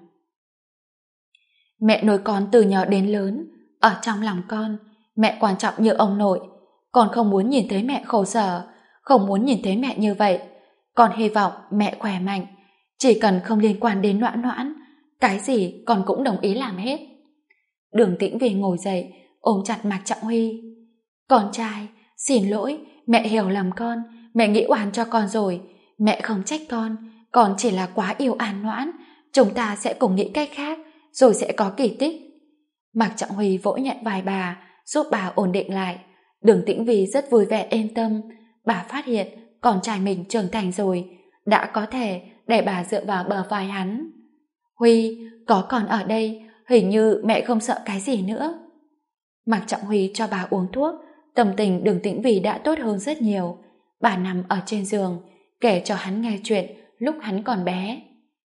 Mẹ nuôi con từ nhỏ đến lớn, ở trong lòng con, mẹ quan trọng như ông nội. Con không muốn nhìn thấy mẹ khổ sở, không muốn nhìn thấy mẹ như vậy. Con hy vọng mẹ khỏe mạnh, chỉ cần không liên quan đến Noãn Noãn, cái gì con cũng đồng ý làm hết. Đường Tĩnh Vì ngồi dậy, ôm chặt Mạc Trọng Huy. Con trai, xin lỗi, mẹ hiểu lầm con, mẹ nghĩ oan cho con rồi. Mẹ không trách con chỉ là quá yêu An Noãn. Chúng ta sẽ cùng nghĩ cách khác, rồi sẽ có kỳ tích. Mạc Trọng Huy vỗ nhẹ vai bà, giúp bà ổn định lại. Đường Tĩnh Vì rất vui vẻ yên tâm. Bà phát hiện con trai mình trưởng thành rồi, đã có thể để bà dựa vào bờ vai hắn. Huy, có con ở đây, hình như mẹ không sợ cái gì nữa. Mạc Trọng Huy cho bà uống thuốc, tâm tình Đường Tĩnh Vì đã tốt hơn rất nhiều. Bà nằm ở trên giường, kể cho hắn nghe chuyện lúc hắn còn bé.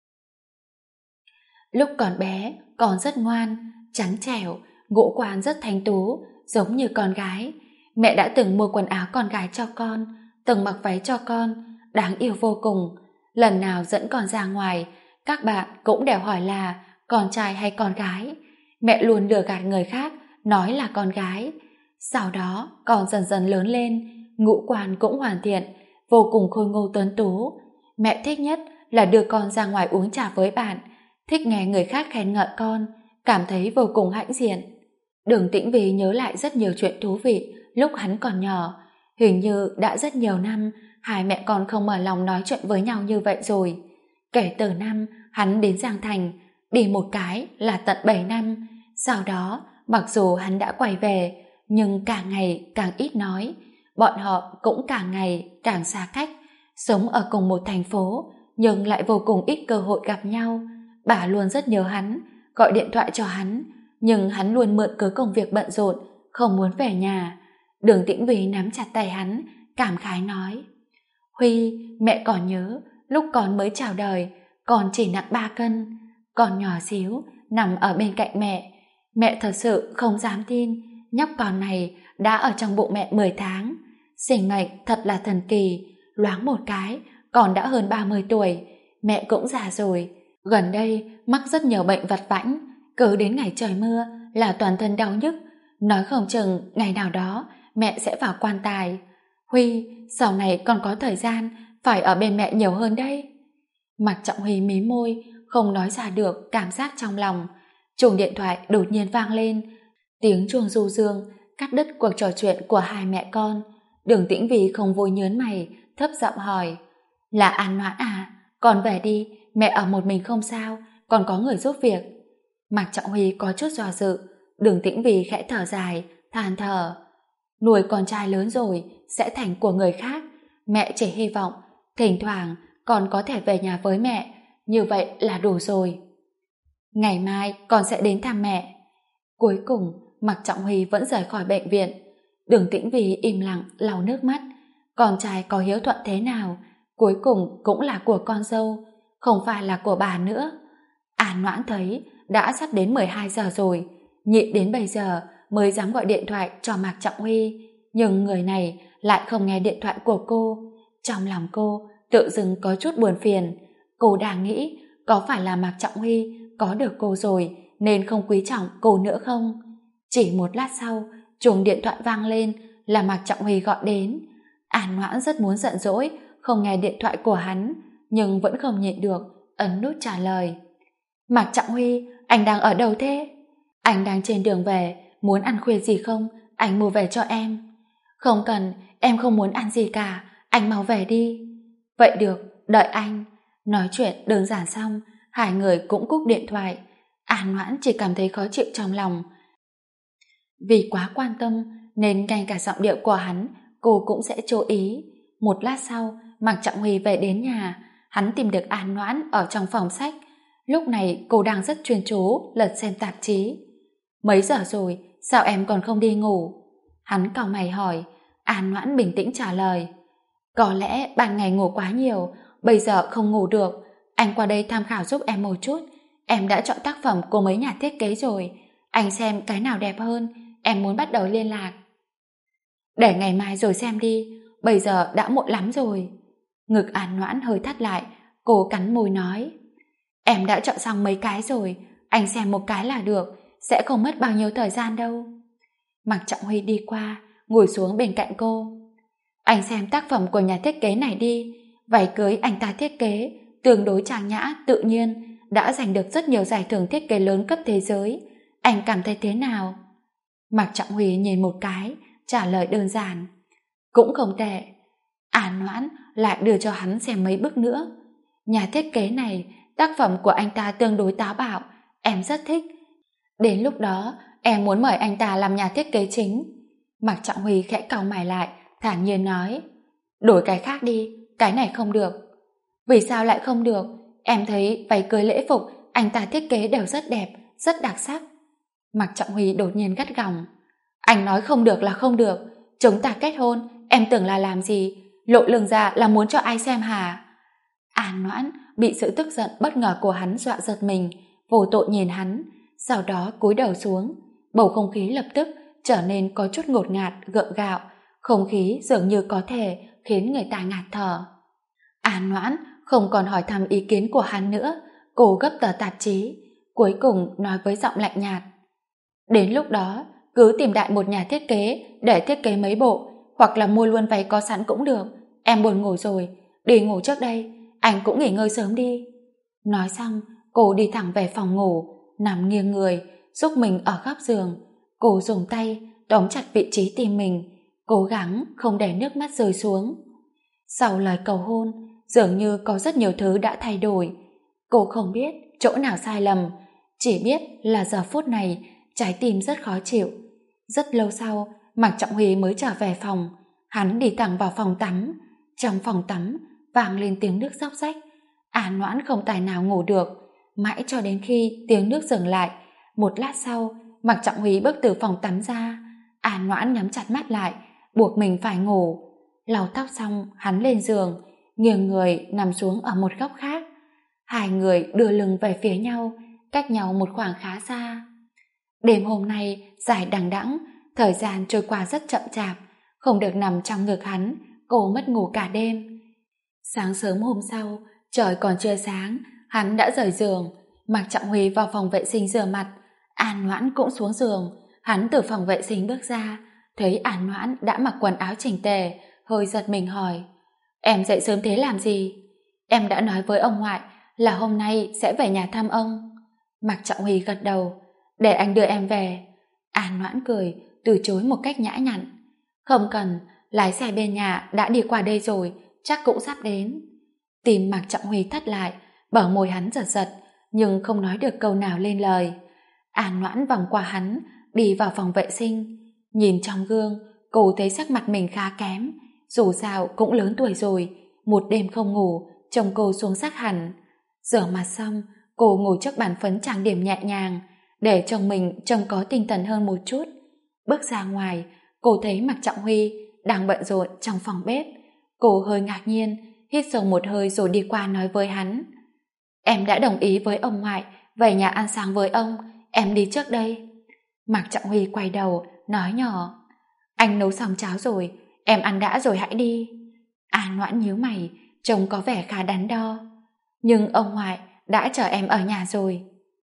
Lúc còn bé, con rất ngoan, trắng trẻo, ngũ quan rất thanh tú, giống như con gái. Mẹ đã từng mua quần áo con gái cho con, từng mặc váy cho con, đáng yêu vô cùng. Lần nào dẫn con ra ngoài, các bạn cũng đều hỏi là con trai hay con gái. Mẹ luôn lừa gạt người khác, nói là con gái. Sau đó, con dần dần lớn lên, ngũ quan cũng hoàn thiện, vô cùng khôi ngô tuấn tú. Mẹ thích nhất là đưa con ra ngoài uống trà với bạn, thích nghe người khác khen ngợi con, cảm thấy vô cùng hãnh diện. Đường Tĩnh Vì nhớ lại rất nhiều chuyện thú vị lúc hắn còn nhỏ. Hình như đã rất nhiều năm hai mẹ con không mở lòng nói chuyện với nhau như vậy rồi. Kể từ năm hắn đến Giang Thành, đi một cái là tận 7 năm. Sau đó, mặc dù hắn đã quay về, nhưng càng ngày càng ít nói. Bọn họ cũng càng ngày càng xa cách, sống ở cùng một thành phố, nhưng lại vô cùng ít cơ hội gặp nhau. Bà luôn rất nhớ hắn, gọi điện thoại cho hắn, nhưng hắn luôn mượn cớ công việc bận rộn, không muốn về nhà. Đường Tĩnh Vì nắm chặt tay hắn, cảm khái nói: Huy, mẹ còn nhớ, lúc con mới chào đời, con chỉ nặng 3 cân. Con nhỏ xíu, nằm ở bên cạnh mẹ. Mẹ thật sự không dám tin, nhóc con này đã ở trong bụng mẹ 10 tháng. Sinh mệnh thật là thần kỳ, loáng một cái, con đã hơn 30 tuổi. Mẹ cũng già rồi, gần đây mắc rất nhiều bệnh vặt vãnh, cứ đến ngày trời mưa là toàn thân đau nhức. Nói không chừng ngày nào đó mẹ sẽ vào quan tài. Huy, sau này con có thời gian phải ở bên mẹ nhiều hơn đấy. Mạc Trọng Huy mí môi, không nói ra được cảm giác trong lòng. Chuông điện thoại đột nhiên vang lên, tiếng chuông du dương cắt đứt cuộc trò chuyện của hai mẹ con. Đường Tĩnh Vì không vui nhớn mày, thấp giọng hỏi: Là An Noãn à? Con về đi, mẹ ở một mình không sao, còn có người giúp việc. Mạc Trọng Huy có chút do dự. Đường Tĩnh Vì khẽ thở dài, than thở: Nuôi con trai lớn rồi sẽ thành của người khác, mẹ chỉ hy vọng thỉnh thoảng con có thể về nhà với mẹ, như vậy là đủ rồi. Ngày mai con sẽ đến thăm mẹ. Cuối cùng Mạc Trọng Huy vẫn rời khỏi bệnh viện. Đường Tĩnh Vì im lặng lau nước mắt. Con trai có hiếu thuận thế nào, cuối cùng cũng là của con dâu, không phải là của bà nữa. An Noãn thấy đã sắp đến 12 giờ rồi, nhịn đến bây giờ mới dám gọi điện thoại cho Mạc Trọng Huy, nhưng người này lại không nghe điện thoại của cô. Trong lòng cô tự dưng có chút buồn phiền. Cô đang nghĩ có phải là Mạc Trọng Huy có được cô rồi nên không quý trọng cô nữa không? Chỉ một lát sau, chuông điện thoại vang lên, là Mạc Trọng Huy gọi đến. An Noãn rất muốn giận dỗi không nghe điện thoại của hắn, nhưng vẫn không nhịn được, ấn nút trả lời. Mạc Trọng Huy, anh đang ở đâu thế? Anh đang trên đường về, muốn ăn khuya gì không? Anh mua về cho em. Không cần, em không muốn ăn gì cả, anh mau về đi. Vậy được, đợi anh. Nói chuyện đơn giản xong, hai người cũng cúp điện thoại. An Noãn chỉ cảm thấy khó chịu trong lòng. Vì quá quan tâm nên ngay cả giọng điệu của hắn cô cũng sẽ chú ý. Một lát sau, Mạc Trọng Huy về đến nhà. Hắn tìm được An Noãn ở trong phòng sách. Lúc này cô đang rất chuyên chú lật xem tạp chí. Mấy giờ rồi, sao em còn không đi ngủ? Hắn cau mày hỏi. An Noãn bình tĩnh trả lời: Có lẽ ban ngày ngủ quá nhiều, bây giờ không ngủ được. Anh qua đây tham khảo giúp em một chút. Em đã chọn tác phẩm của mấy nhà thiết kế rồi. Anh xem cái nào đẹp hơn, em muốn bắt đầu liên lạc. Để ngày mai rồi xem đi, bây giờ đã muộn lắm rồi. Ngực An Noãn hơi thắt lại, cô cắn môi nói: Em đã chọn xong mấy cái rồi, anh xem một cái là được, sẽ không mất bao nhiêu thời gian đâu. Mạc Trọng Huy đi qua, ngồi xuống bên cạnh cô. Anh xem tác phẩm của nhà thiết kế này đi, váy cưới anh ta thiết kế, tương đối trang nhã, tự nhiên, đã giành được rất nhiều giải thưởng thiết kế lớn cấp thế giới. Anh cảm thấy thế nào? Mạc Trọng Huy nhìn một cái, trả lời đơn giản: Cũng không tệ. An Noãn lại đưa cho hắn xem mấy bức nữa. Nhà thiết kế này, tác phẩm của anh ta tương đối táo bạo, em rất thích. Đến lúc đó, em muốn mời anh ta làm nhà thiết kế chính. Mạc Trọng Huy khẽ cau mày lại, thản nhiên nói: Đổi cái khác đi, cái này không được. Vì sao lại không được? Em thấy váy cưới lễ phục anh ta thiết kế đều rất đẹp, rất đặc sắc. Mạc Trọng Huy đột nhiên gắt gỏng: Anh nói không được là không được. Chúng ta kết hôn, em tưởng là làm gì? Lộ lưng ra là muốn cho ai xem hả? An Noãn bị sự tức giận bất ngờ của hắn dọa giật mình, vô tội nhìn hắn, sau đó cúi đầu xuống. Bầu không khí lập tức trở nên có chút ngột ngạt, gượng gạo, không khí dường như có thể khiến người ta ngạt thở. An Noãn không còn hỏi thăm ý kiến của hắn nữa, cô gấp tờ tạp chí, cuối cùng nói với giọng lạnh nhạt: Đến lúc đó, cứ tìm đại một nhà thiết kế để thiết kế mấy bộ, hoặc là mua luôn váy có sẵn cũng được. Em buồn ngủ rồi, đi ngủ trước đây, anh cũng nghỉ ngơi sớm đi. Nói xong, cô đi thẳng về phòng ngủ, nằm nghiêng người, giúp mình ở góc giường. Cô dùng tay tóm chặt vị trí tim mình, cố gắng không để nước mắt rơi xuống. Sau lời cầu hôn, dường như có rất nhiều thứ đã thay đổi. Cô không biết chỗ nào sai lầm, chỉ biết là giờ phút này trái tim rất khó chịu. Rất lâu sau, Mạc Trọng Huy mới trở về phòng. Hắn đi thẳng vào phòng tắm. Trong phòng tắm vang lên tiếng nước róc rách. An Noãn không tài nào ngủ được, mãi cho đến khi tiếng nước dừng lại. Một lát sau, Mạc Trọng Huy bước từ phòng tắm ra. An Noãn nhắm chặt mắt lại, buộc mình phải ngủ. Lau tóc xong, hắn lên giường, nghiêng người nằm xuống ở một góc khác. Hai người đưa lưng về phía nhau, cách nhau một khoảng khá xa. Đêm hôm nay dài đằng đẵng, thời gian trôi qua rất chậm chạp. Không được nằm trong ngực hắn, cô mất ngủ cả đêm. Sáng sớm hôm sau, trời còn chưa sáng, hắn đã rời giường. Mạc Trọng Huy vào phòng vệ sinh rửa mặt, An Noãn cũng xuống giường. Hắn từ phòng vệ sinh bước ra, thấy An Noãn đã mặc quần áo chỉnh tề, hơi giật mình hỏi: Em dậy sớm thế làm gì? Em đã nói với ông ngoại là hôm nay sẽ về nhà thăm ông. Mạc Trọng Huy gật đầu: Để anh đưa em về. An Noãn cười, từ chối một cách nhã nhặn: Không cần, lái xe bên nhà đã đi qua đây rồi, chắc cũng sắp đến. Tim Mạc Trọng Huy thắt lại, bờ môi hắn giật giật, nhưng không nói được câu nào lên lời. An Noãn vòng qua hắn, đi vào phòng vệ sinh. Nhìn trong gương, cô thấy sắc mặt mình khá kém, dù sao cũng lớn tuổi rồi, một đêm không ngủ, trông cô xuống sắc hẳn. Rửa mặt xong, cô ngồi trước bàn phấn trang điểm nhẹ nhàng, để trông mình trông có tinh thần hơn một chút. Bước ra ngoài, cô thấy Mạc Trọng Huy đang bận rộn trong phòng bếp. Cô hơi ngạc nhiên, hít sâu một hơi rồi đi qua nói với hắn: Em đã đồng ý với ông ngoại về nhà ăn sáng với ông, em đi trước đây. Mạc Trọng Huy quay đầu, nói nhỏ: Anh nấu xong cháo rồi, em ăn đã rồi hãy đi. An Noãn nhíu mày, trông có vẻ khá đắn đo. Nhưng ông ngoại đã chờ em ở nhà rồi.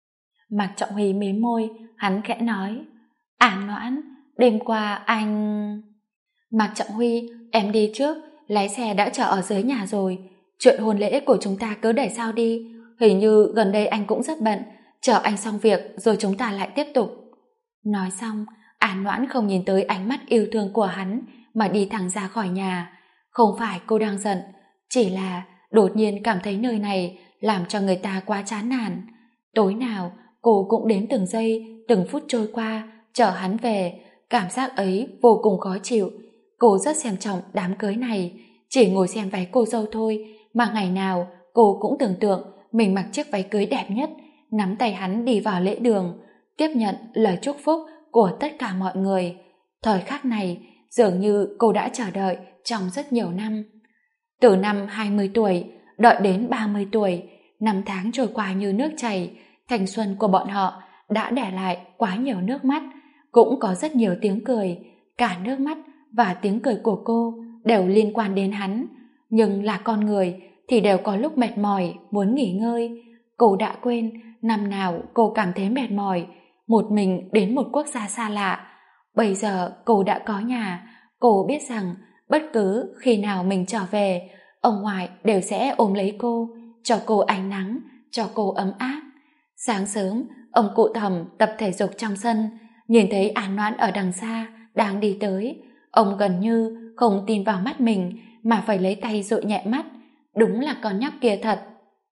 Mạc Trọng Huy mím môi, hắn khẽ nói: An Noãn, đêm qua anh... Mạc Trọng Huy, em đi trước, lái xe đã chờ ở dưới nhà rồi. Chuyện hôn lễ của chúng ta cứ để sau đi, hình như gần đây anh cũng rất bận, chờ anh xong việc rồi chúng ta lại tiếp tục. Nói xong, An Noãn không nhìn tới ánh mắt yêu thương của hắn mà đi thẳng ra khỏi nhà. Không phải cô đang giận, chỉ là đột nhiên cảm thấy nơi này làm cho người ta quá chán nản. Tối nào cô cũng đếm từng giây, từng phút trôi qua, chờ hắn về. Cảm giác ấy vô cùng khó chịu. Cô rất xem trọng đám cưới này, chỉ ngồi xem váy cô dâu thôi, mà ngày nào cô cũng tưởng tượng mình mặc chiếc váy cưới đẹp nhất, nắm tay hắn đi vào lễ đường, tiếp nhận lời chúc phúc của tất cả mọi người. Thời khắc này dường như cô đã chờ đợi trong rất nhiều năm. Từ năm 20 tuổi đợi đến 30 tuổi, năm tháng trôi qua như nước chảy. Thanh xuân của bọn họ đã để lại quá nhiều nước mắt, cũng có rất nhiều tiếng cười. Cả nước mắt và tiếng cười của cô đều liên quan đến hắn, nhưng là con người thì đều có lúc mệt mỏi, muốn nghỉ ngơi. Cô đã quên, năm nào cô cảm thấy mệt mỏi, một mình đến một quốc gia xa lạ. Bây giờ cô đã có nhà, cô biết rằng bất cứ khi nào mình trở về, ông ngoại đều sẽ ôm lấy cô, cho cô ánh nắng, cho cô ấm áp. Sáng sớm, ông cụ Thẩm tập thể dục trong sân, nhìn thấy An Noãn ở đằng xa, đang đi tới. Ông gần như không tin vào mắt mình, mà phải lấy tay dụi nhẹ mắt. Đúng là con nhóc kia thật.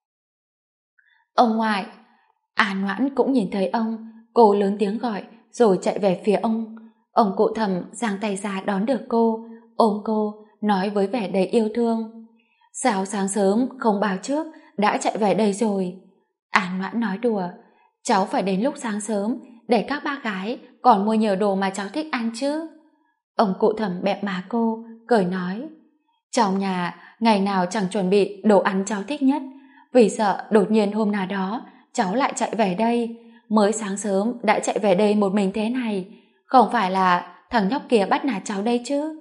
Ông ngoại! An Noãn cũng nhìn thấy ông, cô lớn tiếng gọi, rồi chạy về phía ông. Ông cụ Thẩm giang tay ra đón được cô, ôm cô, nói với vẻ đầy yêu thương. Sao sáng sớm không báo trước, đã chạy về đây rồi? An Noãn nói đùa, cháu phải đến lúc sáng sớm, để các bác gái còn mua nhiều đồ mà cháu thích ăn chứ. Ông cụ Thẩm bẹp má cô, cười nói, trong nhà ngày nào chẳng chuẩn bị đồ ăn cháu thích nhất, vì sợ đột nhiên hôm nào đó cháu lại chạy về đây. Mới sáng sớm đã chạy về đây một mình thế này, không phải là thằng nhóc kia bắt nạt cháu đây chứ?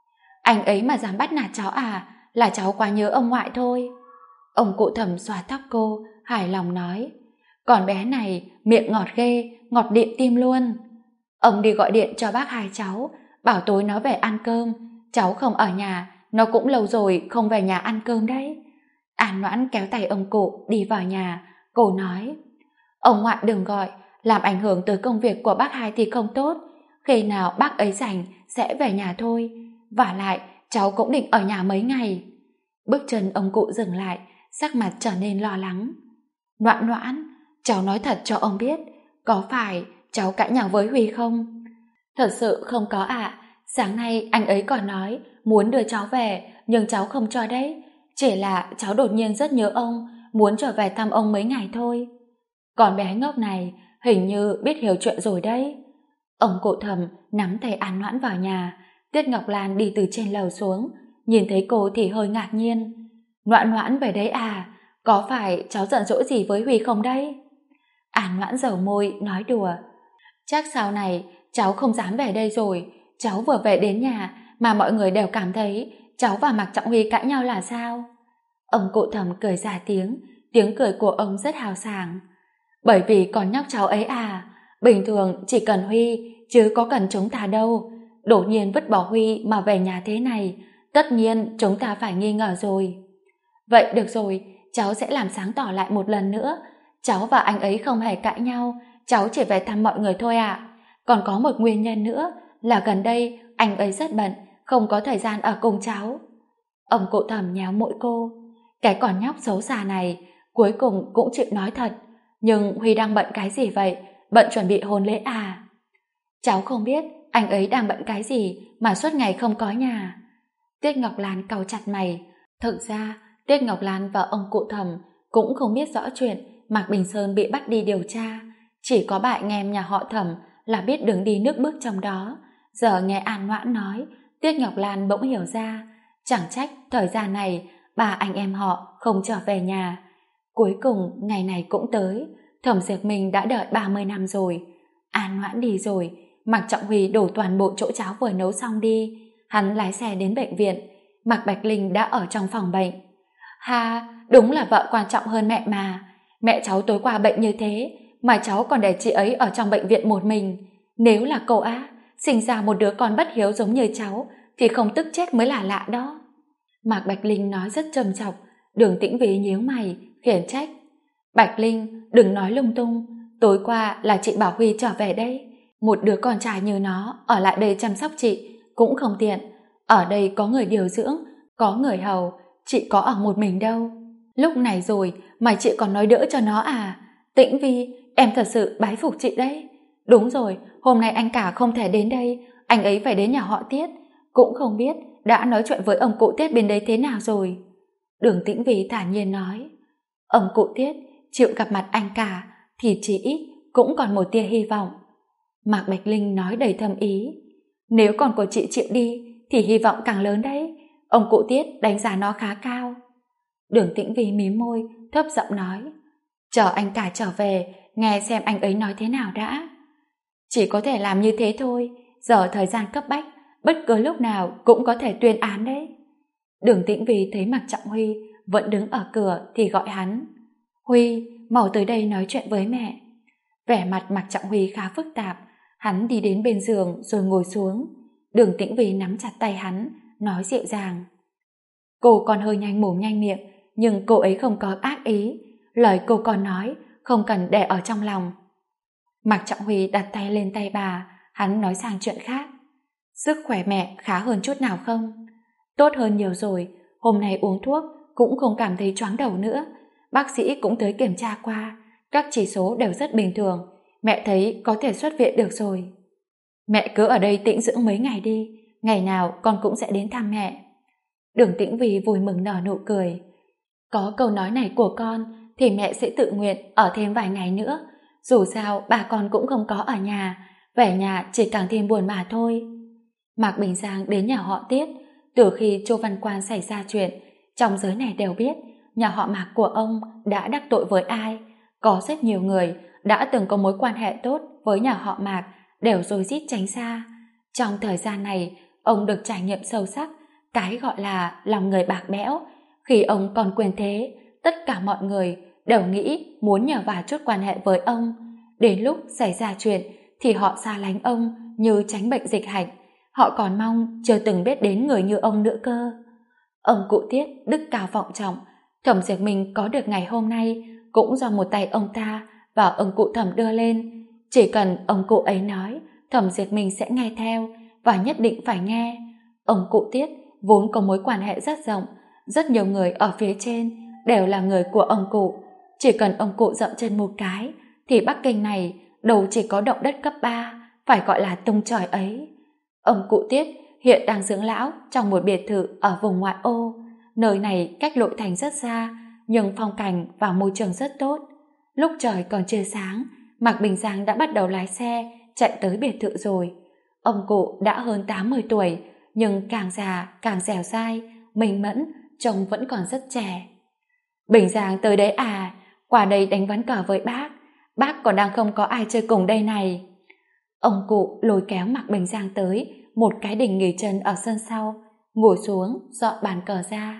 Anh ấy mà dám bắt nạt cháu à, là cháu quá nhớ ông ngoại thôi. Ông cụ Thẩm xoa tóc cô, hài lòng nói, con bé này miệng ngọt ghê, ngọt điện tim luôn. Ông đi gọi điện cho bác hai cháu, bảo tối nó về ăn cơm. Cháu không ở nhà, nó cũng lâu rồi không về nhà ăn cơm đấy. An Noãn kéo tay ông cụ đi vào nhà. Cô nói, ông ngoại đừng gọi, làm ảnh hưởng tới công việc của bác hai thì không tốt. Khi nào bác ấy rảnh sẽ về nhà thôi. Vả lại cháu cũng định ở nhà mấy ngày. Bước chân ông cụ dừng lại, sắc mặt trở nên lo lắng. Noãn Noãn, cháu nói thật cho ông biết, có phải cháu cãi nhau với Huy không? Thật sự không có ạ. Sáng nay anh ấy còn nói muốn đưa cháu về, nhưng cháu không cho đấy. Chỉ là cháu đột nhiên rất nhớ ông, muốn trở về thăm ông mấy ngày thôi. Con bé ngốc này hình như biết hiểu chuyện rồi đấy. Ông cụ Thẩm nắm tay An Noãn vào nhà. Tiết Ngọc Lan đi từ trên lầu xuống, nhìn thấy cô thì hơi ngạc nhiên. Noãn Noãn về đấy à? Có phải cháu giận dỗi gì với Huy không đấy? An Noãn dầu môi nói đùa, chắc sau này cháu không dám về đây rồi. Cháu vừa về đến nhà mà mọi người đều cảm thấy cháu và Mạc Trọng Huy cãi nhau là sao? Ông cụ Thẩm cười ra tiếng, tiếng cười của ông rất hào sảng. Bởi vì con nhóc cháu ấy à, bình thường chỉ cần Huy chứ có cần chúng ta đâu. Đột nhiên vứt bỏ Huy mà về nhà thế này, tất nhiên chúng ta phải nghi ngờ rồi. Vậy được rồi, cháu sẽ làm sáng tỏ lại một lần nữa. Cháu và anh ấy không hề cãi nhau, cháu chỉ về thăm mọi người thôi ạ. Còn có một nguyên nhân nữa là gần đây anh ấy rất bận, không có thời gian ở cùng cháu. Ông cụ Thẩm nhéo mũi cô. Cái con nhóc xấu xa này cuối cùng cũng chịu nói thật. Nhưng Huy đang bận cái gì vậy? Bận chuẩn bị hôn lễ à? Cháu không biết anh ấy đang bận cái gì mà suốt ngày không có nhà. Tiết Ngọc Lan cau chặt mày. Thực ra Tiết Ngọc Lan và ông cụ Thẩm cũng không biết rõ chuyện Mạc Bình Sơn bị bắt đi điều tra. Chỉ có bạn nghe em nhà họ Thẩm là biết đường đi nước bước trong đó. Giờ nghe An Noãn nói, Tiết Ngọc Lan bỗng hiểu ra. Chẳng trách thời gian này ba anh em họ không trở về nhà. Cuối cùng ngày này cũng tới. Thẩm Diệp Minh đã đợi 30 năm rồi. An Noãn đi rồi, Mạc Trọng Huy đổ toàn bộ chỗ cháo vừa nấu xong đi. Hắn lái xe đến bệnh viện. Mạc Bạch Linh đã ở trong phòng bệnh. Ha, đúng là vợ quan trọng hơn mẹ mà. Mẹ cháu tối qua bệnh như thế mà cháu còn để chị ấy ở trong bệnh viện một mình. Nếu là cậu á sinh ra một đứa con bất hiếu giống như cháu thì không tức chết mới là lạ đó. Mạc Bạch Linh nói rất trầm trọng. Đường Tĩnh Vy nhíu mày khiển trách. Bạch Linh, đừng nói lung tung. Tối qua là chị bảo Huy trở về đây. Một đứa con trai như nó ở lại đây chăm sóc chị cũng không tiện. Ở đây có người điều dưỡng, có người hầu, chị có ở một mình đâu. Lúc này rồi mà chị còn nói đỡ cho nó à? Tĩnh Vy, em thật sự bái phục chị đấy. Đúng rồi, hôm nay anh cả không thể đến đây, anh ấy phải đến nhà họ Tiết. Cũng không biết đã nói chuyện với ông cụ Tiết bên đấy thế nào rồi. Đường Tĩnh Vy thản nhiên nói, ông cụ Tiết chịu gặp mặt anh cả thì chỉ ít cũng còn một tia hy vọng. Mạc Bạch Linh nói đầy thâm ý, nếu con của chị chịu đi thì hy vọng càng lớn đấy. Ông cụ Tiết đánh giá nó khá cao. Đường Tĩnh Vy mím môi thấp giọng nói, chờ anh cả trở về nghe xem anh ấy nói thế nào đã. Chỉ có thể làm như thế thôi, giờ thời gian cấp bách, bất cứ lúc nào cũng có thể tuyên án đấy. Đường Tĩnh Vy thấy Mạc Trọng Huy vẫn đứng ở cửa thì gọi hắn. Huy, mau tới đây nói chuyện với mẹ. Vẻ mặt Mạc Trọng Huy khá phức tạp, hắn đi đến bên giường rồi ngồi xuống. Đường Tĩnh Vy nắm chặt tay hắn, nói dịu dàng. Cô còn hơi nhanh mồm nhanh miệng, nhưng cô ấy không có ác ý. Lời cô còn nói, không cần để ở trong lòng. Mạc Trọng Huy đặt tay lên tay bà, hắn nói sang chuyện khác. Sức khỏe mẹ khá hơn chút nào không? Tốt hơn nhiều rồi, hôm nay uống thuốc cũng không cảm thấy choáng đầu nữa. Bác sĩ cũng tới kiểm tra qua, các chỉ số đều rất bình thường, mẹ thấy có thể xuất viện được rồi. Mẹ cứ ở đây tĩnh dưỡng mấy ngày đi, ngày nào con cũng sẽ đến thăm mẹ. Đường Tĩnh Vy vui mừng nở nụ cười. Có câu nói này của con thì mẹ sẽ tự nguyện ở thêm vài ngày nữa, dù sao bà con cũng không có ở nhà, về nhà chỉ càng thêm buồn mà thôi. Mạc Bình Giang đến nhà họ Tiết. Từ khi Chu Văn Quan xảy ra chuyện, trong giới này đều biết nhà họ Mạc của ông đã đắc tội với ai. Có rất nhiều người đã từng có mối quan hệ tốt với nhà họ Mạc đều rối rít tránh xa. Trong thời gian này, ông được trải nghiệm sâu sắc cái gọi là lòng người bạc bẽo. Khi ông còn quyền thế, tất cả mọi người đều nghĩ muốn nhờ vào chút quan hệ với ông. Đến lúc xảy ra chuyện thì họ xa lánh ông như tránh bệnh dịch hạch. Họ còn mong chưa từng biết đến người như ông nữa cơ. Ông cụ Tiết đức cao vọng trọng, Thẩm Diệp Minh có được ngày hôm nay cũng do một tay ông ta và ông cụ Thẩm đưa lên. Chỉ cần ông cụ ấy nói, Thẩm Diệp Minh sẽ nghe theo và nhất định phải nghe. Ông cụ Tiết vốn có mối quan hệ rất rộng, rất nhiều người ở phía trên đều là người của ông cụ. Chỉ cần ông cụ dậm chân một cái thì Bắc Kinh này đâu chỉ có động đất cấp 3, phải gọi là tung trời ấy. Ông cụ Tiết hiện đang dưỡng lão trong một biệt thự ở vùng ngoại ô. Nơi này cách nội thành rất xa, nhưng phong cảnh và môi trường rất tốt. Lúc trời còn chưa sáng, Mạc Bình Giang đã bắt đầu lái xe chạy tới biệt thự rồi. Ông cụ đã hơn 80 tuổi, nhưng càng già càng dẻo dai, minh mẫn, trông vẫn còn rất trẻ. Bình Giang tới đấy à? Qua đây đánh ván cờ với bác còn đang không có ai chơi cùng đây này. Ông cụ lôi kéo Mạc Bình Giang tới một cái đình nghỉ chân ở sân sau, ngồi xuống dọn bàn cờ ra.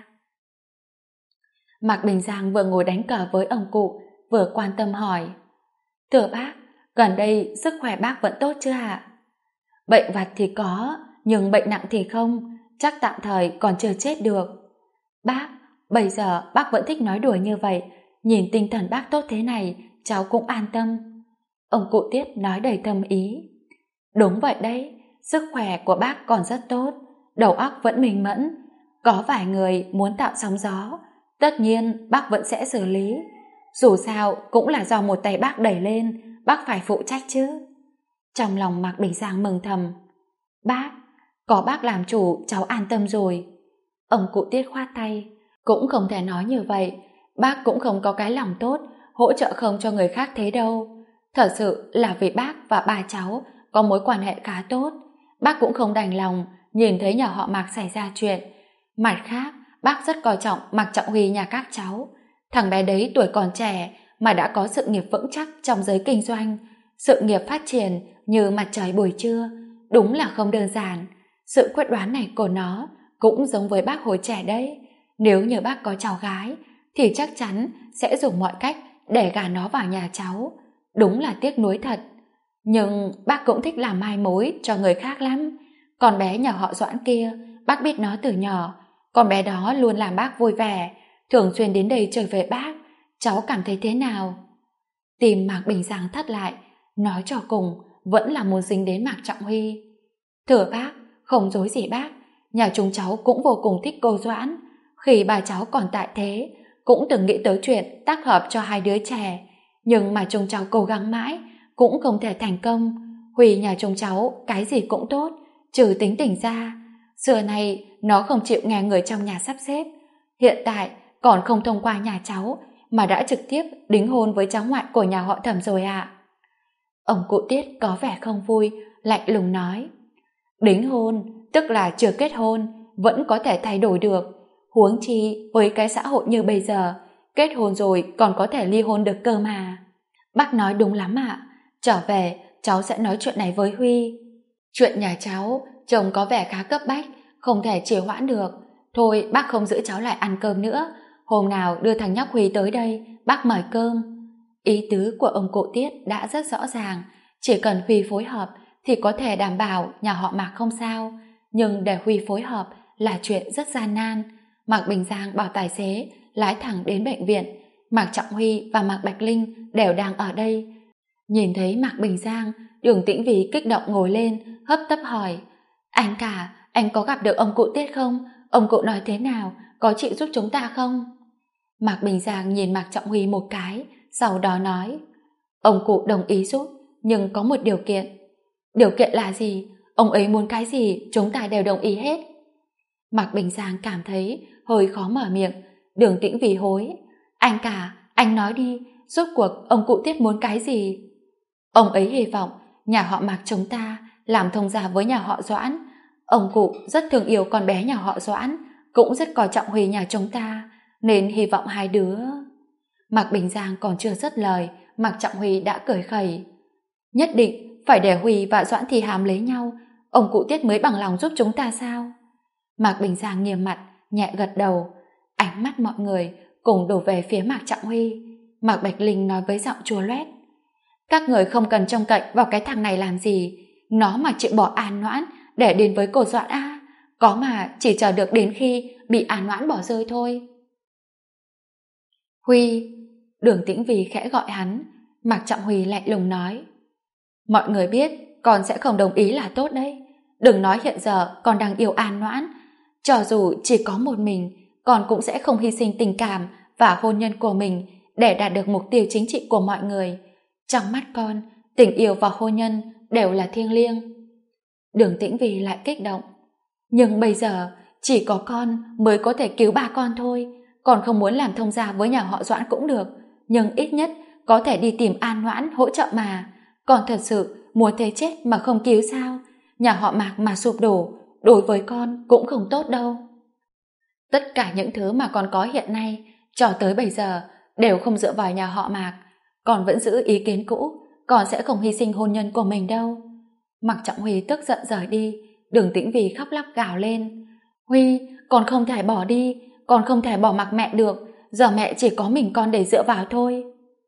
Mạc Bình Giang vừa ngồi đánh cờ với ông cụ, vừa quan tâm hỏi. Thưa bác, gần đây sức khỏe bác vẫn tốt chưa ạ? Bệnh vặt thì có, nhưng bệnh nặng thì không, chắc tạm thời còn chưa chết được. Bác, bây giờ bác vẫn thích nói đùa như vậy, nhìn tinh thần bác tốt thế này, cháu cũng an tâm. Ông cụ Tiết nói đầy thâm ý. Đúng vậy đấy, sức khỏe của bác còn rất tốt, đầu óc vẫn minh mẫn. Có vài người muốn tạo sóng gió, tất nhiên bác vẫn sẽ xử lý. Dù sao cũng là do một tay bác đẩy lên, bác phải phụ trách chứ. Trong lòng Mạc Bình Giang mừng thầm. Bác, có bác làm chủ cháu an tâm rồi. Ông cụ Tiết khoát tay. Cũng không thể nói như vậy, bác cũng không có cái lòng tốt hỗ trợ không cho người khác thế đâu. Thật sự là vì bác và ba cháu có mối quan hệ khá tốt, bác cũng không đành lòng nhìn thấy nhà họ Mạc xảy ra chuyện. Mặt khác, bác rất coi trọng Mạc Trọng Huy nhà các cháu. Thằng bé đấy tuổi còn trẻ mà đã có sự nghiệp vững chắc trong giới kinh doanh, sự nghiệp phát triển như mặt trời buổi trưa, đúng là không đơn giản. Sự quyết đoán này của nó cũng giống với bác hồi trẻ đấy. Nếu như bác có cháu gái thì chắc chắn sẽ dùng mọi cách để gả nó vào nhà cháu. Đúng là tiếc nuối thật. Nhưng bác cũng thích làm mai mối cho người khác lắm. Con bé nhà họ Doãn kia, bác biết nó từ nhỏ. Con bé đó luôn làm bác vui vẻ, thường xuyên đến đây chơi với bác. Cháu cảm thấy thế nào? Tim Mạc Bình Giang thắt lại, nói cho cùng vẫn là muốn dính đến Mạc Trọng Huy. Thưa bác, không dối gì bác, nhà chúng cháu cũng vô cùng thích cô Doãn. Khi bà cháu còn tại thế, cũng từng nghĩ tới chuyện tác hợp cho hai đứa trẻ, nhưng mà chúng cháu cố gắng mãi cũng không thể thành công. Huy nhà chúng cháu cái gì cũng tốt, trừ tính tình ra. Xưa nay nó không chịu nghe người trong nhà sắp xếp, hiện tại còn không thông qua nhà cháu mà đã trực tiếp đính hôn với cháu ngoại của nhà họ Thẩm rồi ạ. Ông cụ Tiết có vẻ không vui, lạnh lùng nói. Đính hôn tức là chưa kết hôn, vẫn có thể thay đổi được. Huống chi với cái xã hội như bây giờ, kết hôn rồi còn có thể ly hôn được cơ mà. Bác nói đúng lắm ạ. Trở về cháu sẽ nói chuyện này với Huy. Chuyện nhà cháu chồng có vẻ khá cấp bách, không thể trì hoãn được. Thôi bác không giữ cháu lại ăn cơm nữa, hôm nào đưa thằng nhóc Huy tới đây, bác mời cơm. Ý tứ của ông cụ Tiết đã rất rõ ràng, chỉ cần Huy phối hợp thì có thể đảm bảo nhà họ Mạc không sao, nhưng để Huy phối hợp là chuyện rất gian nan. Mạc Bình Giang bảo tài xế lái thẳng đến bệnh viện. Mạc Trọng Huy và Mạc Bạch Linh đều đang ở đây. Nhìn thấy Mạc Bình Giang, Đường Tĩnh Vy kích động ngồi lên, hấp tấp hỏi: anh cả, anh có gặp được ông cụ Tiết không? Ông cụ nói thế nào? Có chịu giúp chúng ta không? Mạc Bình Giang nhìn Mạc Trọng Huy một cái, sau đó nói: ông cụ đồng ý giúp, nhưng có một điều kiện. Điều kiện là gì? Ông ấy muốn cái gì chúng ta đều đồng ý hết. Mạc Bình Giang cảm thấy hơi khó mở miệng. Đường Tĩnh Vy hối: anh cả, anh nói đi, rốt cuộc ông cụ Tiết muốn cái gì? Ông ấy hy vọng nhà họ Mạc chúng ta làm thông gia với nhà họ Doãn. Ông cụ rất thương yêu con bé nhà họ Doãn, cũng rất coi trọng Huy nhà chúng ta, nên hy vọng hai đứa... Mạc Bình Giang còn chưa dứt lời, Mạc Trọng Huy đã cười khẩy: nhất định phải để Huy và Doãn Thi Hàm lấy nhau, ông cụ Tiết mới bằng lòng giúp chúng ta sao? Mạc Bình Giang nghiêm mặt, nhẹ gật đầu. Ánh mắt mọi người cùng đổ về phía Mạc Trọng Huy. Mạc Bạch Linh nói với giọng chua loét: các người không cần trông cậy vào cái thằng này làm gì, nó mà chịu bỏ An Noãn để đến với cô Doãn A, có mà chỉ chờ được đến khi bị An Noãn bỏ rơi thôi. Huy. Đường Tĩnh Vy khẽ gọi hắn. Mạc Trọng Huy lạnh lùng nói: mọi người biết con sẽ không đồng ý là tốt đấy. Đừng nói hiện giờ con đang yêu An Noãn, cho dù chỉ có một mình, con cũng sẽ không hy sinh tình cảm và hôn nhân của mình để đạt được mục tiêu chính trị của mọi người. Trong mắt con, tình yêu và hôn nhân đều là thiêng liêng. Đường Tĩnh Vy lại kích động: nhưng bây giờ chỉ có con mới có thể cứu ba con thôi. Con không muốn làm thông gia với nhà họ Doãn cũng được, nhưng ít nhất có thể đi tìm An Noãn hỗ trợ mà. Con thật sự muốn thế chết mà không cứu sao? Nhà họ Mạc mà sụp đổ, đối với con cũng không tốt đâu. Tất cả những thứ mà con có hiện nay cho tới bây giờ đều không dựa vào nhà họ Mạc. Con vẫn giữ ý kiến cũ, con sẽ không hy sinh hôn nhân của mình đâu. Mạc Trọng Huy tức giận rời đi. Đường Tĩnh Vy khóc lóc gào lên: Huy, con không thể bỏ đi, con không thể bỏ mặc mẹ được, giờ mẹ chỉ có mình con để dựa vào thôi.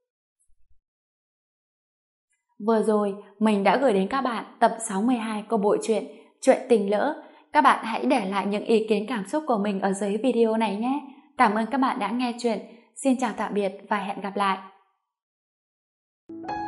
Vừa rồi mình đã gửi đến các bạn tập 62 của bộ truyện Chuyện Tình Lỡ. Các bạn hãy để lại những ý kiến cảm xúc của mình ở dưới video này nhé. Cảm ơn các bạn đã nghe chuyện. Xin chào tạm biệt và hẹn gặp lại.